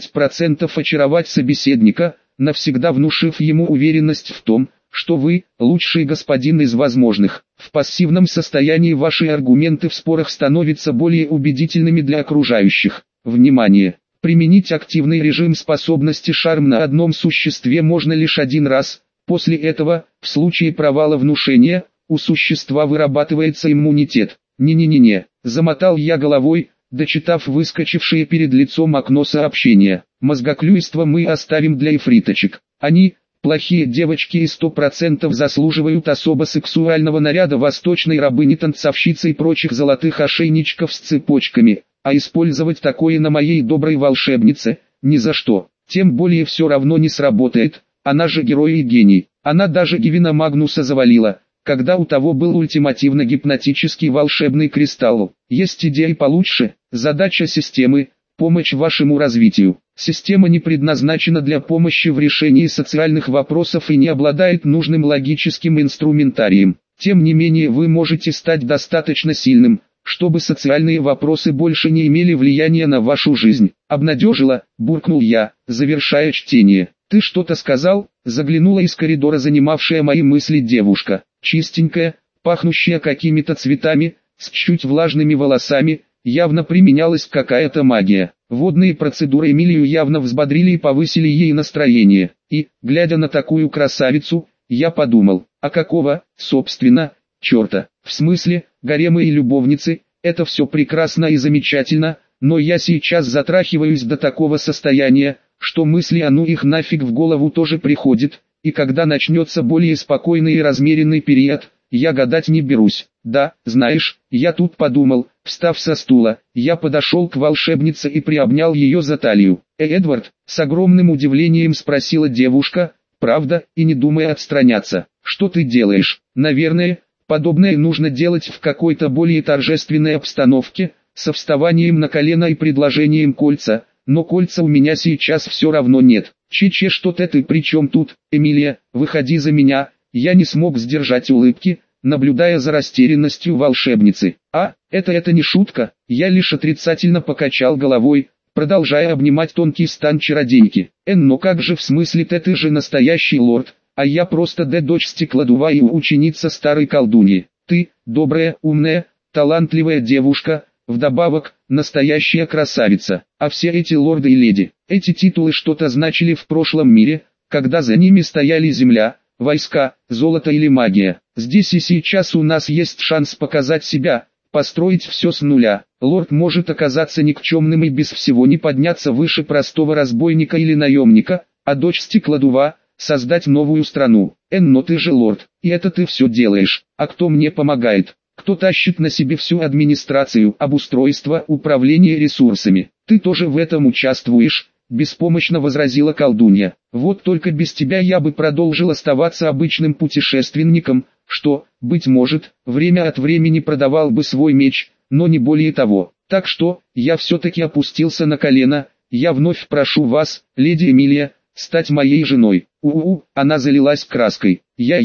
15% очаровать собеседника, навсегда внушив ему уверенность в том, что вы – лучший господин из возможных. В пассивном состоянии ваши аргументы в спорах становятся более убедительными для окружающих. Внимание! Применить активный режим способности шарм на одном существе можно лишь один раз. После этого, в случае провала внушения, у существа вырабатывается иммунитет. Не-не-не-не, замотал я головой, дочитав выскочившее перед лицом окно сообщения. Мозгоклюйство мы оставим для эфриточек. Они, плохие девочки и 100% заслуживают особо сексуального наряда восточной рабыни-танцовщицы и прочих золотых ошейничков с цепочками, а использовать такое на моей доброй волшебнице, ни за что. Тем более все равно не сработает, она же герой и гений. Она даже Гевина Магнуса завалила, когда у того был ультимативно-гипнотический волшебный кристалл. Есть идеи получше. Задача системы – помощь вашему развитию. Система не предназначена для помощи в решении социальных вопросов и не обладает нужным логическим инструментарием. Тем не менее вы можете стать достаточно сильным, чтобы социальные вопросы больше не имели влияния на вашу жизнь. Обнадежила, буркнул я, завершая чтение. «Ты что-то сказал?» – заглянула из коридора занимавшая мои мысли девушка. Чистенькая, пахнущая какими-то цветами, с чуть влажными волосами, явно применялась какая-то магия. Водные процедуры Эмилию явно взбодрили и повысили ей настроение. И, глядя на такую красавицу, я подумал, а какого, собственно, черта? В смысле, гаремы и любовницы, это все прекрасно и замечательно, но я сейчас затрахиваюсь до такого состояния, что мысли а ну их нафиг в голову тоже приходит, и когда начнется более спокойный и размеренный период, я гадать не берусь. Да, знаешь, я тут подумал, встав со стула, я подошел к волшебнице и приобнял ее за талию. Эдвард, с огромным удивлением спросила девушка, правда, и не думая отстраняться. Что ты делаешь? Наверное, подобное нужно делать в какой-то более торжественной обстановке, со вставанием на колено и предложением кольца, но кольца у меня сейчас все равно нет. Че-че, что-то ты при чем тут, Эмилия, выходи за меня. Я не смог сдержать улыбки, наблюдая за растерянностью волшебницы. Это не шутка, я лишь отрицательно покачал головой, продолжая обнимать тонкий стан чародейки. Но как же в смысле ты же настоящий лорд, а я просто дочь стеклодува и ученица старой колдуньи. Ты, добрая, умная, талантливая девушка, вдобавок, настоящая красавица. А все эти лорды и леди, эти титулы что-то значили в прошлом мире, когда за ними стояли земля, войска, золото или магия. Здесь и сейчас у нас есть шанс показать себя, построить все с нуля. Лорд может оказаться никчемным и без всего не подняться выше простого разбойника или наемника, а дочь стеклодува – создать новую страну. Но ты же лорд, и это ты все делаешь. А кто мне помогает? Кто тащит на себе всю администрацию, обустройство, управление ресурсами? Ты тоже в этом участвуешь? Беспомощно возразила колдунья. Вот только без тебя я бы продолжил оставаться обычным путешественником, что, быть может, время от времени продавал бы свой меч, но не более того. Так что, я все-таки опустился на колено, я вновь прошу вас, леди Эмилия, стать моей женой. Она залилась краской.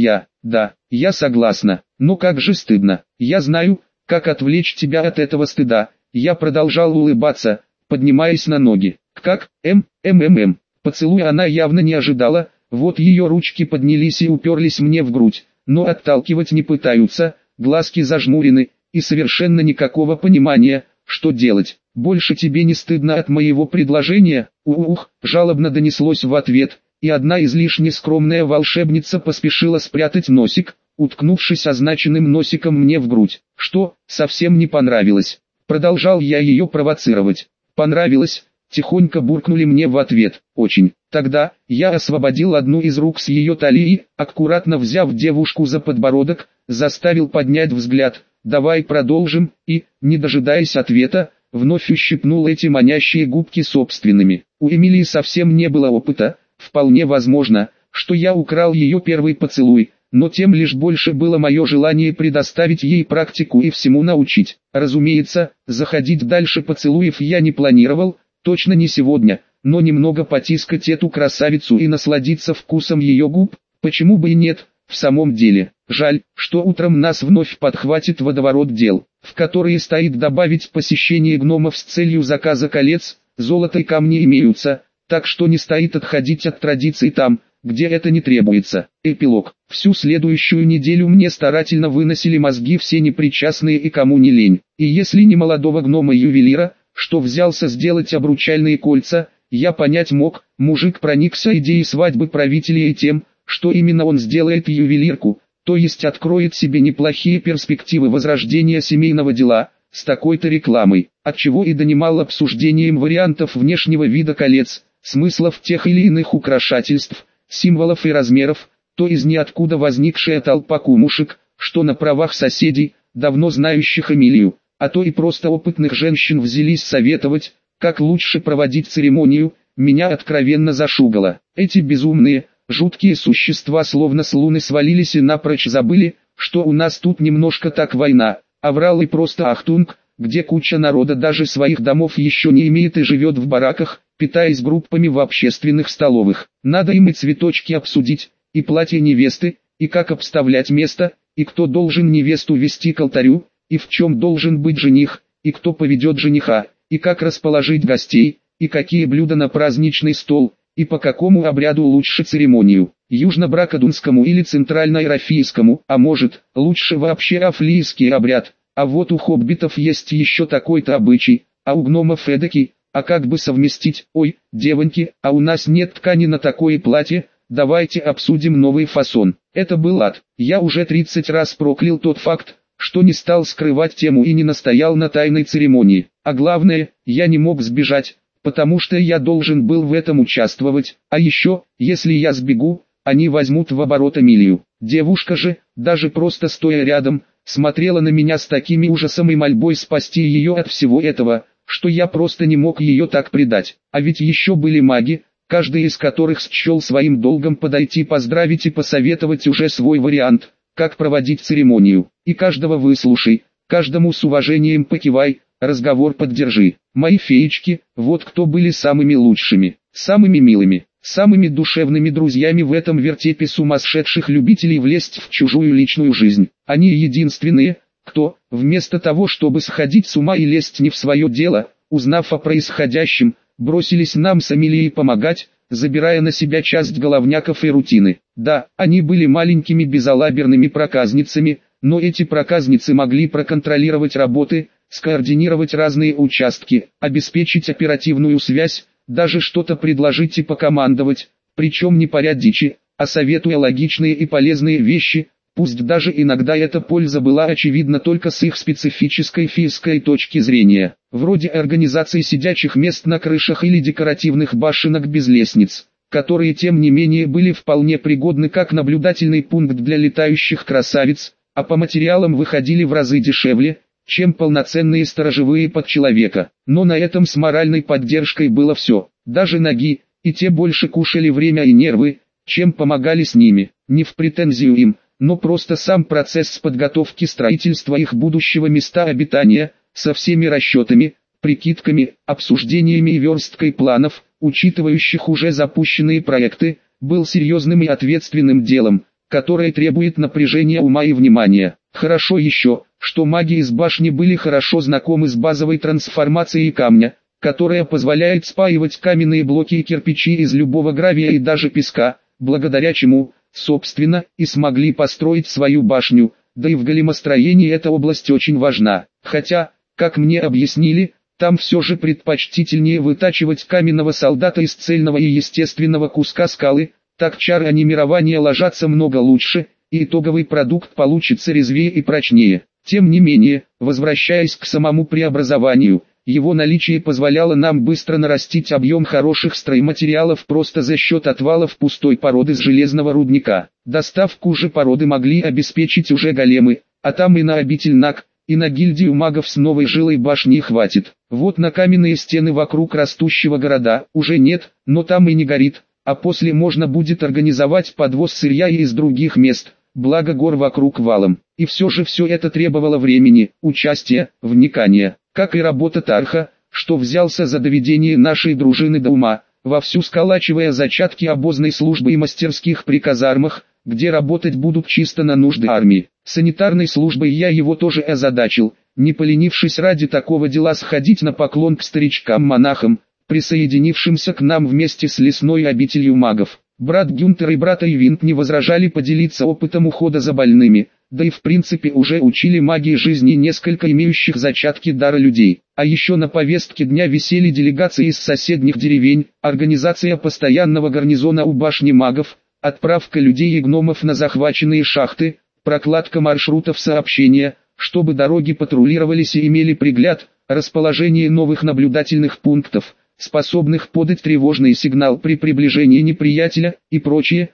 Да, я согласна, но как же стыдно. Я знаю, как отвлечь тебя от этого стыда. Я продолжал улыбаться, поднимаясь на ноги. Как, поцелуй она явно не ожидала, вот ее ручки поднялись и уперлись мне в грудь, но отталкивать не пытаются, глазки зажмурены, и совершенно никакого понимания, что делать. Больше тебе не стыдно от моего предложения? Жалобно донеслось в ответ, и одна излишне скромная волшебница поспешила спрятать носик, уткнувшись означенным носиком мне в грудь. Что, совсем не понравилось? Продолжал я ее провоцировать. Понравилось? Тихонько буркнули мне в ответ. Очень. Тогда, я освободил одну из рук с ее талии, аккуратно взяв девушку за подбородок, заставил поднять взгляд. Давай продолжим, и, не дожидаясь ответа, вновь ущипнул эти манящие губки собственными. У Эмилии совсем не было опыта, вполне возможно, что я украл ее первый поцелуй, но тем лишь больше было мое желание предоставить ей практику и всему научить. Разумеется, заходить дальше поцелуев я не планировал, точно не сегодня, но немного потискать эту красавицу и насладиться вкусом ее губ, почему бы и нет. В самом деле, жаль, что утром нас вновь подхватит водоворот дел, в которые стоит добавить посещение гномов с целью заказа колец. Золото и камни имеются, так что не стоит отходить от традиций там, где это не требуется. Эпилог. Всю следующую неделю мне старательно выносили мозги все непричастные и кому не лень. И если не молодого гнома-ювелира, что взялся сделать обручальные кольца, я понять мог. Мужик проникся идеей свадьбы правителя и тем, что именно он сделает ювелирку, то есть откроет себе неплохие перспективы возрождения семейного дела, с такой-то рекламой, отчего и донимал обсуждением вариантов внешнего вида колец, смыслов тех или иных украшательств, символов и размеров, то из ниоткуда возникшая толпа кумушек, что на правах соседей, давно знающих Эмилию, а то и просто опытных женщин взялись советовать, как лучше проводить церемонию. Меня откровенно зашугало. Эти безумные, жуткие существа словно с луны свалились и напрочь забыли, что у нас тут немножко так война, аврал и просто ахтунг, где куча народа даже своих домов еще не имеет и живет в бараках, питаясь группами в общественных столовых. Надо им и цветочки обсудить, и платье невесты, и как обставлять место, и кто должен невесту вести к алтарю, и в чем должен быть жених, и кто поведет жениха, и как расположить гостей, и какие блюда на праздничный стол, и по какому обряду лучше церемонию, южно-бракодунскому или центрально-ирофийскому, а может, лучше вообще афлийский обряд, а вот у хоббитов есть еще такой-то обычай, а у гномов эдакий, а как бы совместить, ой, девоньки, а у нас нет ткани на такое платье, давайте обсудим новый фасон. Это был ад, я уже 30 раз проклял тот факт, что не стал скрывать тему и не настоял на тайной церемонии, а главное, я не мог сбежать, потому что я должен был в этом участвовать, а еще, если я сбегу, они возьмут в оборот Эмилию. Девушка же, даже просто стоя рядом, смотрела на меня с такими ужасом и мольбой спасти ее от всего этого, что я просто не мог ее так предать. А ведь еще были маги, каждый из которых счел своим долгом подойти поздравить и посоветовать уже свой вариант, как проводить церемонию. И каждого выслушай, каждому с уважением покивай, разговор поддержи. Мои феечки, вот кто были самыми лучшими, самыми милыми, самыми душевными друзьями в этом вертепе сумасшедших любителей влезть в чужую личную жизнь. Они единственные, кто, вместо того чтобы сходить с ума и лезть не в свое дело, узнав о происходящем, бросились нам с Эмилией помогать, забирая на себя часть головняков и рутины. Да, они были маленькими безалаберными проказницами, но эти проказницы могли проконтролировать работы, скоординировать разные участки, обеспечить оперативную связь, даже что-то предложить и покомандовать, причем не паря дичи, а советуя логичные и полезные вещи, пусть даже иногда эта польза была очевидна только с их специфической физской точки зрения, вроде организации сидячих мест на крышах или декоративных башенок без лестниц, которые тем не менее были вполне пригодны как наблюдательный пункт для летающих красавиц, а по материалам выходили в разы дешевле, чем полноценные сторожевые под человека. Но на этом с моральной поддержкой было все, даже ноги, и те больше кушали время и нервы, чем помогали с ними, не в претензию им, но просто сам процесс подготовки строительства их будущего места обитания, со всеми расчетами, прикидками, обсуждениями и версткой планов, учитывающих уже запущенные проекты, был серьезным и ответственным делом, которое требует напряжения ума и внимания. Хорошо еще, что маги из башни были хорошо знакомы с базовой трансформацией камня, которая позволяет спаивать каменные блоки и кирпичи из любого гравия и даже песка, благодаря чему, собственно, и смогли построить свою башню, да и в големостроении эта область очень важна. Хотя, как мне объяснили, там все же предпочтительнее вытачивать каменного солдата из цельного и естественного куска скалы, так чары анимирования ложатся много лучше, и итоговый продукт получится резвее и прочнее. Тем не менее, возвращаясь к самому преобразованию, его наличие позволяло нам быстро нарастить объем хороших стройматериалов просто за счет отвалов пустой породы с железного рудника. Доставку же породы могли обеспечить уже големы, а там и на обитель Наг, и на гильдию магов с новой жилой башни хватит. Вот на каменные стены вокруг растущего города уже нет, но там и не горит, а после можно будет организовать подвоз сырья и из других мест, благо гор вокруг валом. И все же все это требовало времени, участия, вникания, как и работа Тарха, что взялся за доведение нашей дружины до ума, вовсю сколачивая зачатки обозной службы и мастерских при казармах, где работать будут чисто на нужды армии. Санитарной службой я его тоже озадачил, не поленившись ради такого дела сходить на поклон к старичкам-монахам, присоединившимся к нам вместе с лесной обителью магов. Брат Гюнтер и брат Эйвинд не возражали поделиться опытом ухода за больными, да и в принципе уже учили магии жизни несколько имеющих зачатки дара людей. А еще на повестке дня висели делегации из соседних деревень, организация постоянного гарнизона у башни магов, отправка людей и гномов на захваченные шахты, прокладка маршрутов сообщения, чтобы дороги патрулировались и имели пригляд, расположение новых наблюдательных пунктов, способных подать тревожный сигнал при приближении неприятеля, и прочее,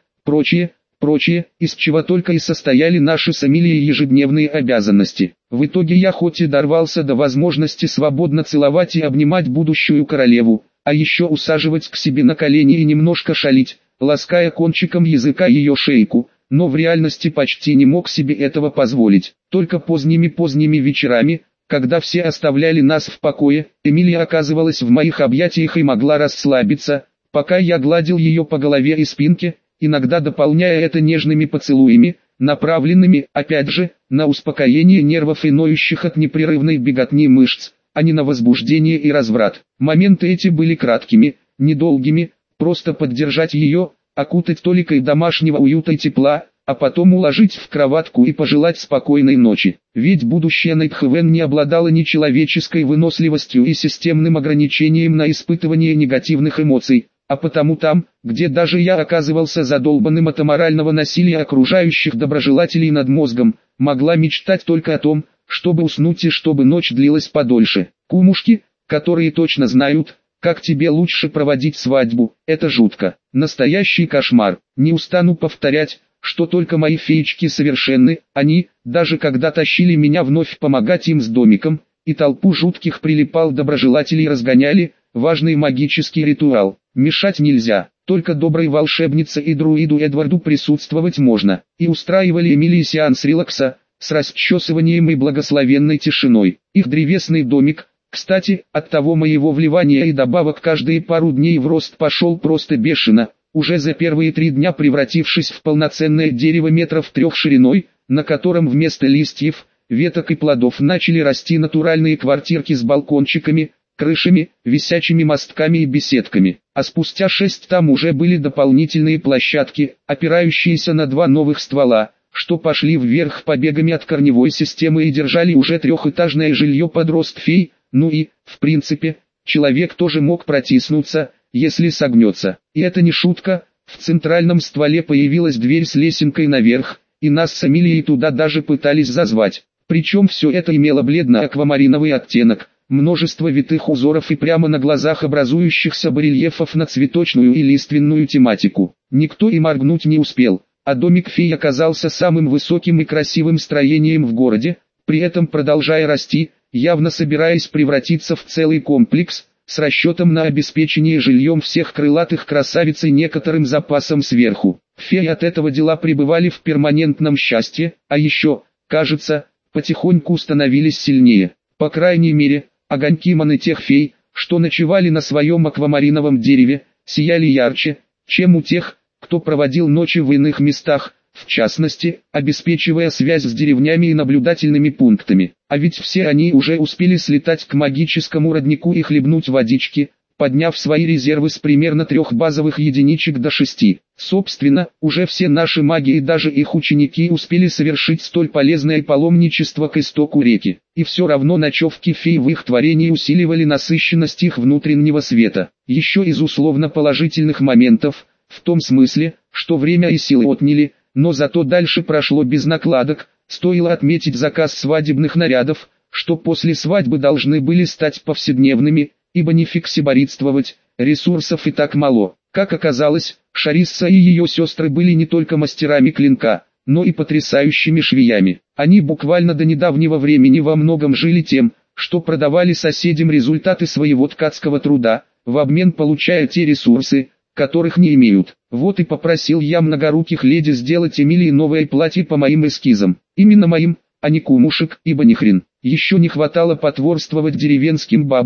из чего только и состояли наши с Эмилией ежедневные обязанности. В итоге я хоть и дорвался до возможности свободно целовать и обнимать будущую королеву, а еще усаживать к себе на колени и немножко шалить, лаская кончиком языка ее шейку, но в реальности почти не мог себе этого позволить. Только поздними вечерами, когда все оставляли нас в покое, Эмилия оказывалась в моих объятиях и могла расслабиться, пока я гладил ее по голове и спинке, иногда дополняя это нежными поцелуями, направленными, опять же, на успокоение нервов и ноющих от непрерывной беготни мышц, а не на возбуждение и разврат. Моменты эти были краткими, недолгими, просто поддержать ее, окутать толикой домашнего уюта и тепла, а потом уложить в кроватку и пожелать спокойной ночи. Ведь будущее Найтхевен не обладало ни человеческой выносливостью и системным ограничением на испытывание негативных эмоций, а потому там, где даже я оказывался задолбанным от аморального насилия окружающих доброжелателей над мозгом, могла мечтать только о том, чтобы уснуть и чтобы ночь длилась подольше. Кумушки, которые точно знают, как тебе лучше проводить свадьбу, это жутко. Настоящий кошмар. Не устану повторять, что только мои феечки совершенны, они, даже когда тащили меня вновь помогать им с домиком, и толпу жутких прилипал доброжелателей разгоняли, важный магический ритуал. Мешать нельзя, только доброй волшебнице и друиду Эдварду присутствовать можно. И устраивали Эмилии сеанс релакса, с расчесыванием и благословенной тишиной. Их древесный домик, кстати, от того моего вливания и добавок каждые пару дней в рост пошел просто бешено, уже за первые 3 дня превратившись в полноценное дерево метров 3 шириной, на котором вместо листьев, веток и плодов начали расти натуральные квартирки с балкончиками, крышами, висячими мостками и беседками. А спустя 6 там уже были дополнительные площадки, опирающиеся на 2 новых ствола, что пошли вверх побегами от корневой системы и держали уже 3-этажное жилье под рост фей. Ну и, в принципе, человек тоже мог протиснуться, если согнется. И это не шутка, в центральном стволе появилась дверь с лесенкой наверх, и нас с Эмилией туда даже пытались зазвать. Причем все это имело бледно-аквамариновый оттенок, множество витых узоров и прямо на глазах образующихся барельефов на цветочную и лиственную тематику. Никто и моргнуть не успел, а домик фей оказался самым высоким и красивым строением в городе, при этом продолжая расти, явно собираясь превратиться в целый комплекс, с расчетом на обеспечение жильем всех крылатых красавиц и некоторым запасом сверху. Феи от этого дела пребывали в перманентном счастье, а еще, кажется, потихоньку становились сильнее. По крайней мере, огоньки маны тех фей, что ночевали на своем аквамариновом дереве, сияли ярче, чем у тех, кто проводил ночи в иных местах, в частности, обеспечивая связь с деревнями и наблюдательными пунктами. А ведь все они уже успели слетать к магическому роднику и хлебнуть водички, подняв свои резервы с примерно 3 базовых единичек до 6. Собственно, уже все наши маги и даже их ученики успели совершить столь полезное паломничество к истоку реки. И все равно ночевки фей в их творении усиливали насыщенность их внутреннего света. Еще из условно положительных моментов, в том смысле, что время и силы отняли, но зато дальше прошло без накладок. Стоило отметить заказ свадебных нарядов, что после свадьбы должны были стать повседневными, ибо не фиксиборитствовать, ресурсов и так мало. Как оказалось, Шарисса и ее сестры были не только мастерами клинка, но и потрясающими швеями. Они буквально до недавнего времени во многом жили тем, что продавали соседям результаты своего ткацкого труда, в обмен получая те ресурсы, которых не имеют. Вот и попросил я многоруких леди сделать Эмилии новое платье по моим эскизам. Именно моим, а не кумушек, ибо ни хрен. Еще не хватало потворствовать деревенским бабам,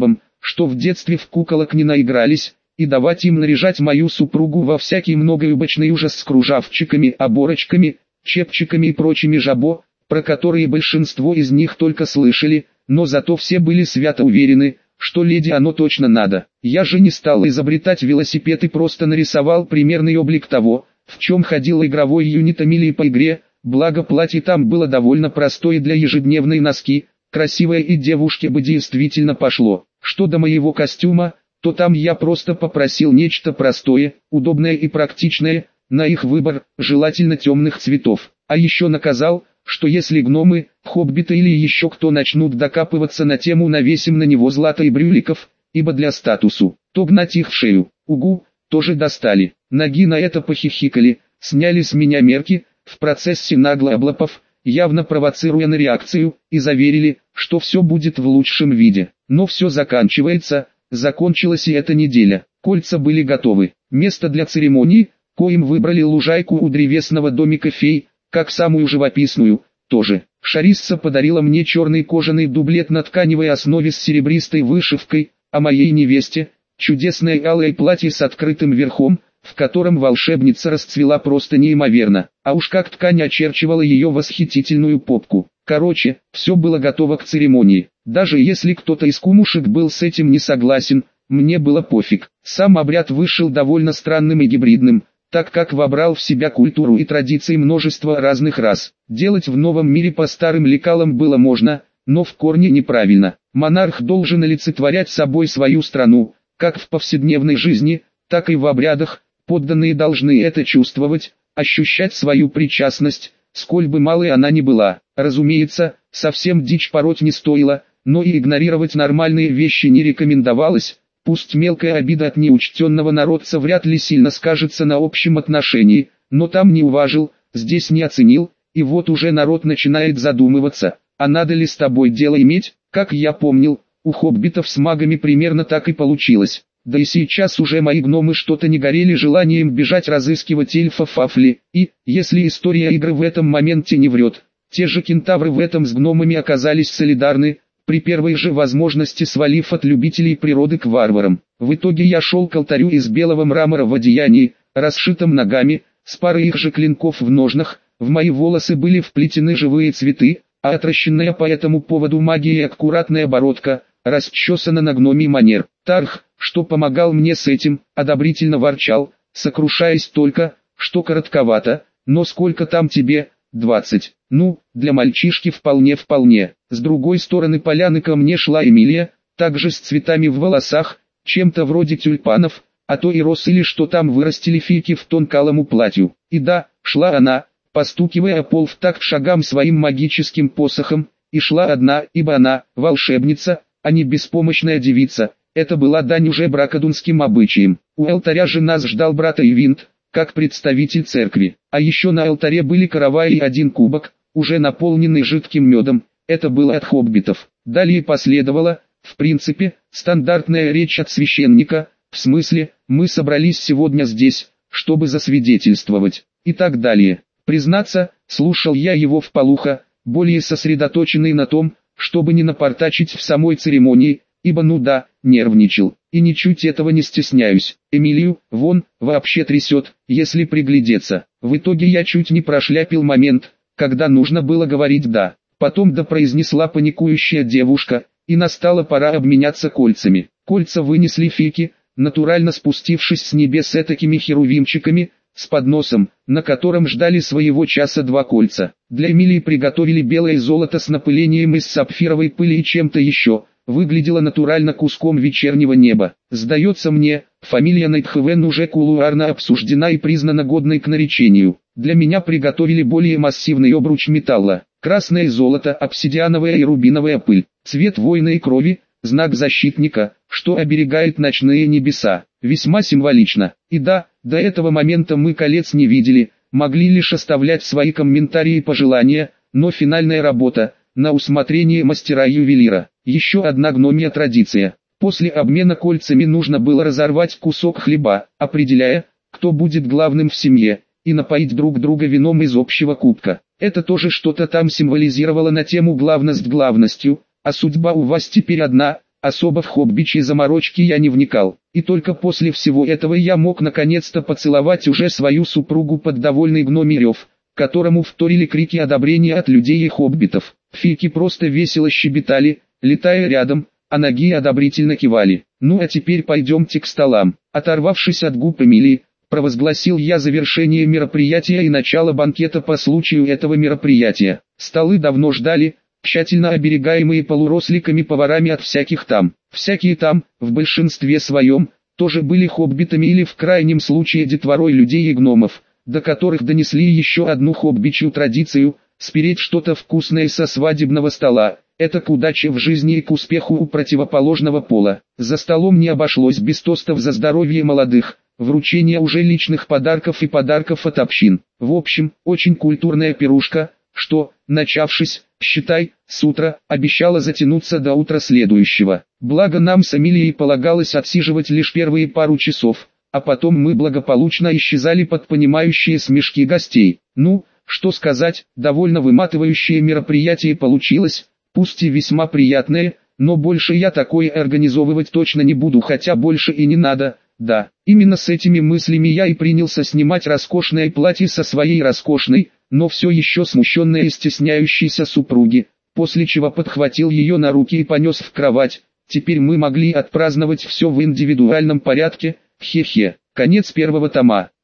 что в детстве в куколок не наигрались, и давать им наряжать мою супругу во всякий многоюбочный ужас с кружавчиками, оборочками, чепчиками и прочими жабо, про которые большинство из них только слышали, но зато все были свято уверены, что леди оно точно надо. Я же не стал изобретать велосипед и просто нарисовал примерный облик того, в чем ходил игровой юнит Эмилии по игре, благо платье там было довольно простое для ежедневной носки, красивое и девушке бы действительно пошло. Что до моего костюма, то там я просто попросил нечто простое, удобное и практичное, на их выбор, желательно темных цветов. А еще наказал, что если гномы, хоббиты или еще кто начнут докапываться на тему, навесим на него злато и брюликов, ибо для статусу, то гнать их в шею. Угу, тоже достали. Ноги на это похихикали, сняли с меня мерки, в процессе нагло облапав, явно провоцируя на реакцию, и заверили, что все будет в лучшем виде. Но все заканчивается. Закончилась и эта неделя. Кольца были готовы. Место для церемонии, коим выбрали лужайку у древесного домика фей, как самую живописную, тоже. Шарисса подарила мне черный кожаный дублет на тканевой основе с серебристой вышивкой, а моей невесте – чудесное алое платье с открытым верхом, в котором волшебница расцвела просто неимоверно, а уж как ткань очерчивала ее восхитительную попку. Короче, все было готово к церемонии. Даже если кто-то из кумушек был с этим не согласен, мне было пофиг. Сам обряд вышел довольно странным и гибридным, так как вобрал в себя культуру и традиции множества разных рас. Делать в новом мире по старым лекалам было можно, но в корне неправильно. Монарх должен олицетворять собой свою страну, как в повседневной жизни, так и в обрядах. Подданные должны это чувствовать, ощущать свою причастность, сколь бы малой она ни была. Разумеется, совсем дичь пороть не стоило, но и игнорировать нормальные вещи не рекомендовалось. Пусть мелкая обида от неучтенного народца вряд ли сильно скажется на общем отношении, но там не уважил, здесь не оценил, и вот уже народ начинает задумываться, а надо ли с тобой дело иметь. Как я помнил, у хоббитов с магами примерно так и получилось. Да и сейчас уже мои гномы что-то не горели желанием бежать разыскивать эльфа Фафли, и, если история игры в этом моменте не врет, те же кентавры в этом с гномами оказались солидарны, при первой же возможности свалив от любителей природы к варварам. В итоге я шел к алтарю из белого мрамора в одеянии, расшитом ногами, с парой их же клинков в ножнах, в мои волосы были вплетены живые цветы, а отращенная по этому поводу магией аккуратная бородка, расчесана на гномий манер. Тарх, что помогал мне с этим, одобрительно ворчал, сокрушаясь только, что коротковато, но сколько там тебе, 20. Ну, для мальчишки вполне. С другой стороны поляны ко мне шла Эмилия, также с цветами в волосах, чем-то вроде тюльпанов, а то и роз или что там вырастили фейки в тон к алому платью. И да, шла она, постукивая о пол в такт шагам своим магическим посохом, и шла одна, ибо она, волшебница, а не беспомощная девица. Это была дань уже бракодунским обычаям. У алтаря же нас ждал брат Эйвинд, как представитель церкви. А еще на алтаре были каравай и один кубок, уже наполненный жидким медом. Это было от хоббитов. Далее последовала, в принципе, стандартная речь от священника, в смысле, мы собрались сегодня здесь, чтобы засвидетельствовать, и так далее. Признаться, слушал я его вполуха, более сосредоточенный на том, чтобы не напортачить в самой церемонии, ибо нервничал, и ничуть этого не стесняюсь. Эмилию, вообще трясет, если приглядеться. В итоге я чуть не прошляпил момент, когда нужно было говорить «да». Потом произнесла паникующая девушка, и настала пора обменяться кольцами. Кольца вынесли фейки, натурально спустившись с небес этакими херувимчиками, с подносом, на котором ждали своего часа 2 кольца. Для Эмилии приготовили белое золото с напылением из сапфировой пыли и чем-то еще. Выглядело натурально куском вечернего неба. Сдается мне, фамилия Найтхевен уже кулуарно обсуждена и признана годной к наречению. Для меня приготовили более массивный обруч металла. Красное золото, обсидиановая и рубиновая пыль. Цвет воина и крови, знак защитника, что оберегает ночные небеса. Весьма символично. И да, до этого момента мы колец не видели, могли лишь оставлять свои комментарии и пожелания, но финальная работа, на усмотрение мастера-ювелира. Еще одна гномья традиция. После обмена кольцами нужно было разорвать кусок хлеба, определяя, кто будет главным в семье, и напоить друг друга вином из общего кубка. Это тоже что-то там символизировало на тему главность главностью, а судьба у вас теперь одна, особо в хоббичьи заморочки я не вникал. И только после всего этого я мог наконец-то поцеловать уже свою супругу под довольный гномий рев, которому вторили крики одобрения от людей и хоббитов. Фики просто весело щебетали, летая рядом, а ноги одобрительно кивали. «Ну а теперь пойдемте к столам». Оторвавшись от губ Эмилии, провозгласил я завершение мероприятия и начало банкета по случаю этого мероприятия. Столы давно ждали, тщательно оберегаемые полуросликами поварами от всяких там. Всякие там, в большинстве своем, тоже были хоббитами или в крайнем случае детворой людей и гномов, до которых донесли еще одну хоббичью традицию – спереть что-то вкусное со свадебного стола. Это к удаче в жизни и к успеху у противоположного пола. За столом не обошлось без тостов за здоровье молодых, вручения уже личных подарков и подарков от общин. В общем, очень культурная пирушка, что, начавшись, считай, с утра, обещала затянуться до утра следующего. Благо нам с Эмилией полагалось отсиживать лишь первые пару часов, а потом мы благополучно исчезали под понимающие смешки гостей. Ну, что сказать, довольно выматывающее мероприятие получилось, пусть и весьма приятное, но больше я такое организовывать точно не буду, хотя больше и не надо. Да, именно с этими мыслями я и принялся снимать роскошное платье со своей роскошной, но все еще смущенной и стесняющейся супруги, после чего подхватил ее на руки и понес в кровать. Теперь мы могли отпраздновать все в индивидуальном порядке, хе-хе. Конец первого тома.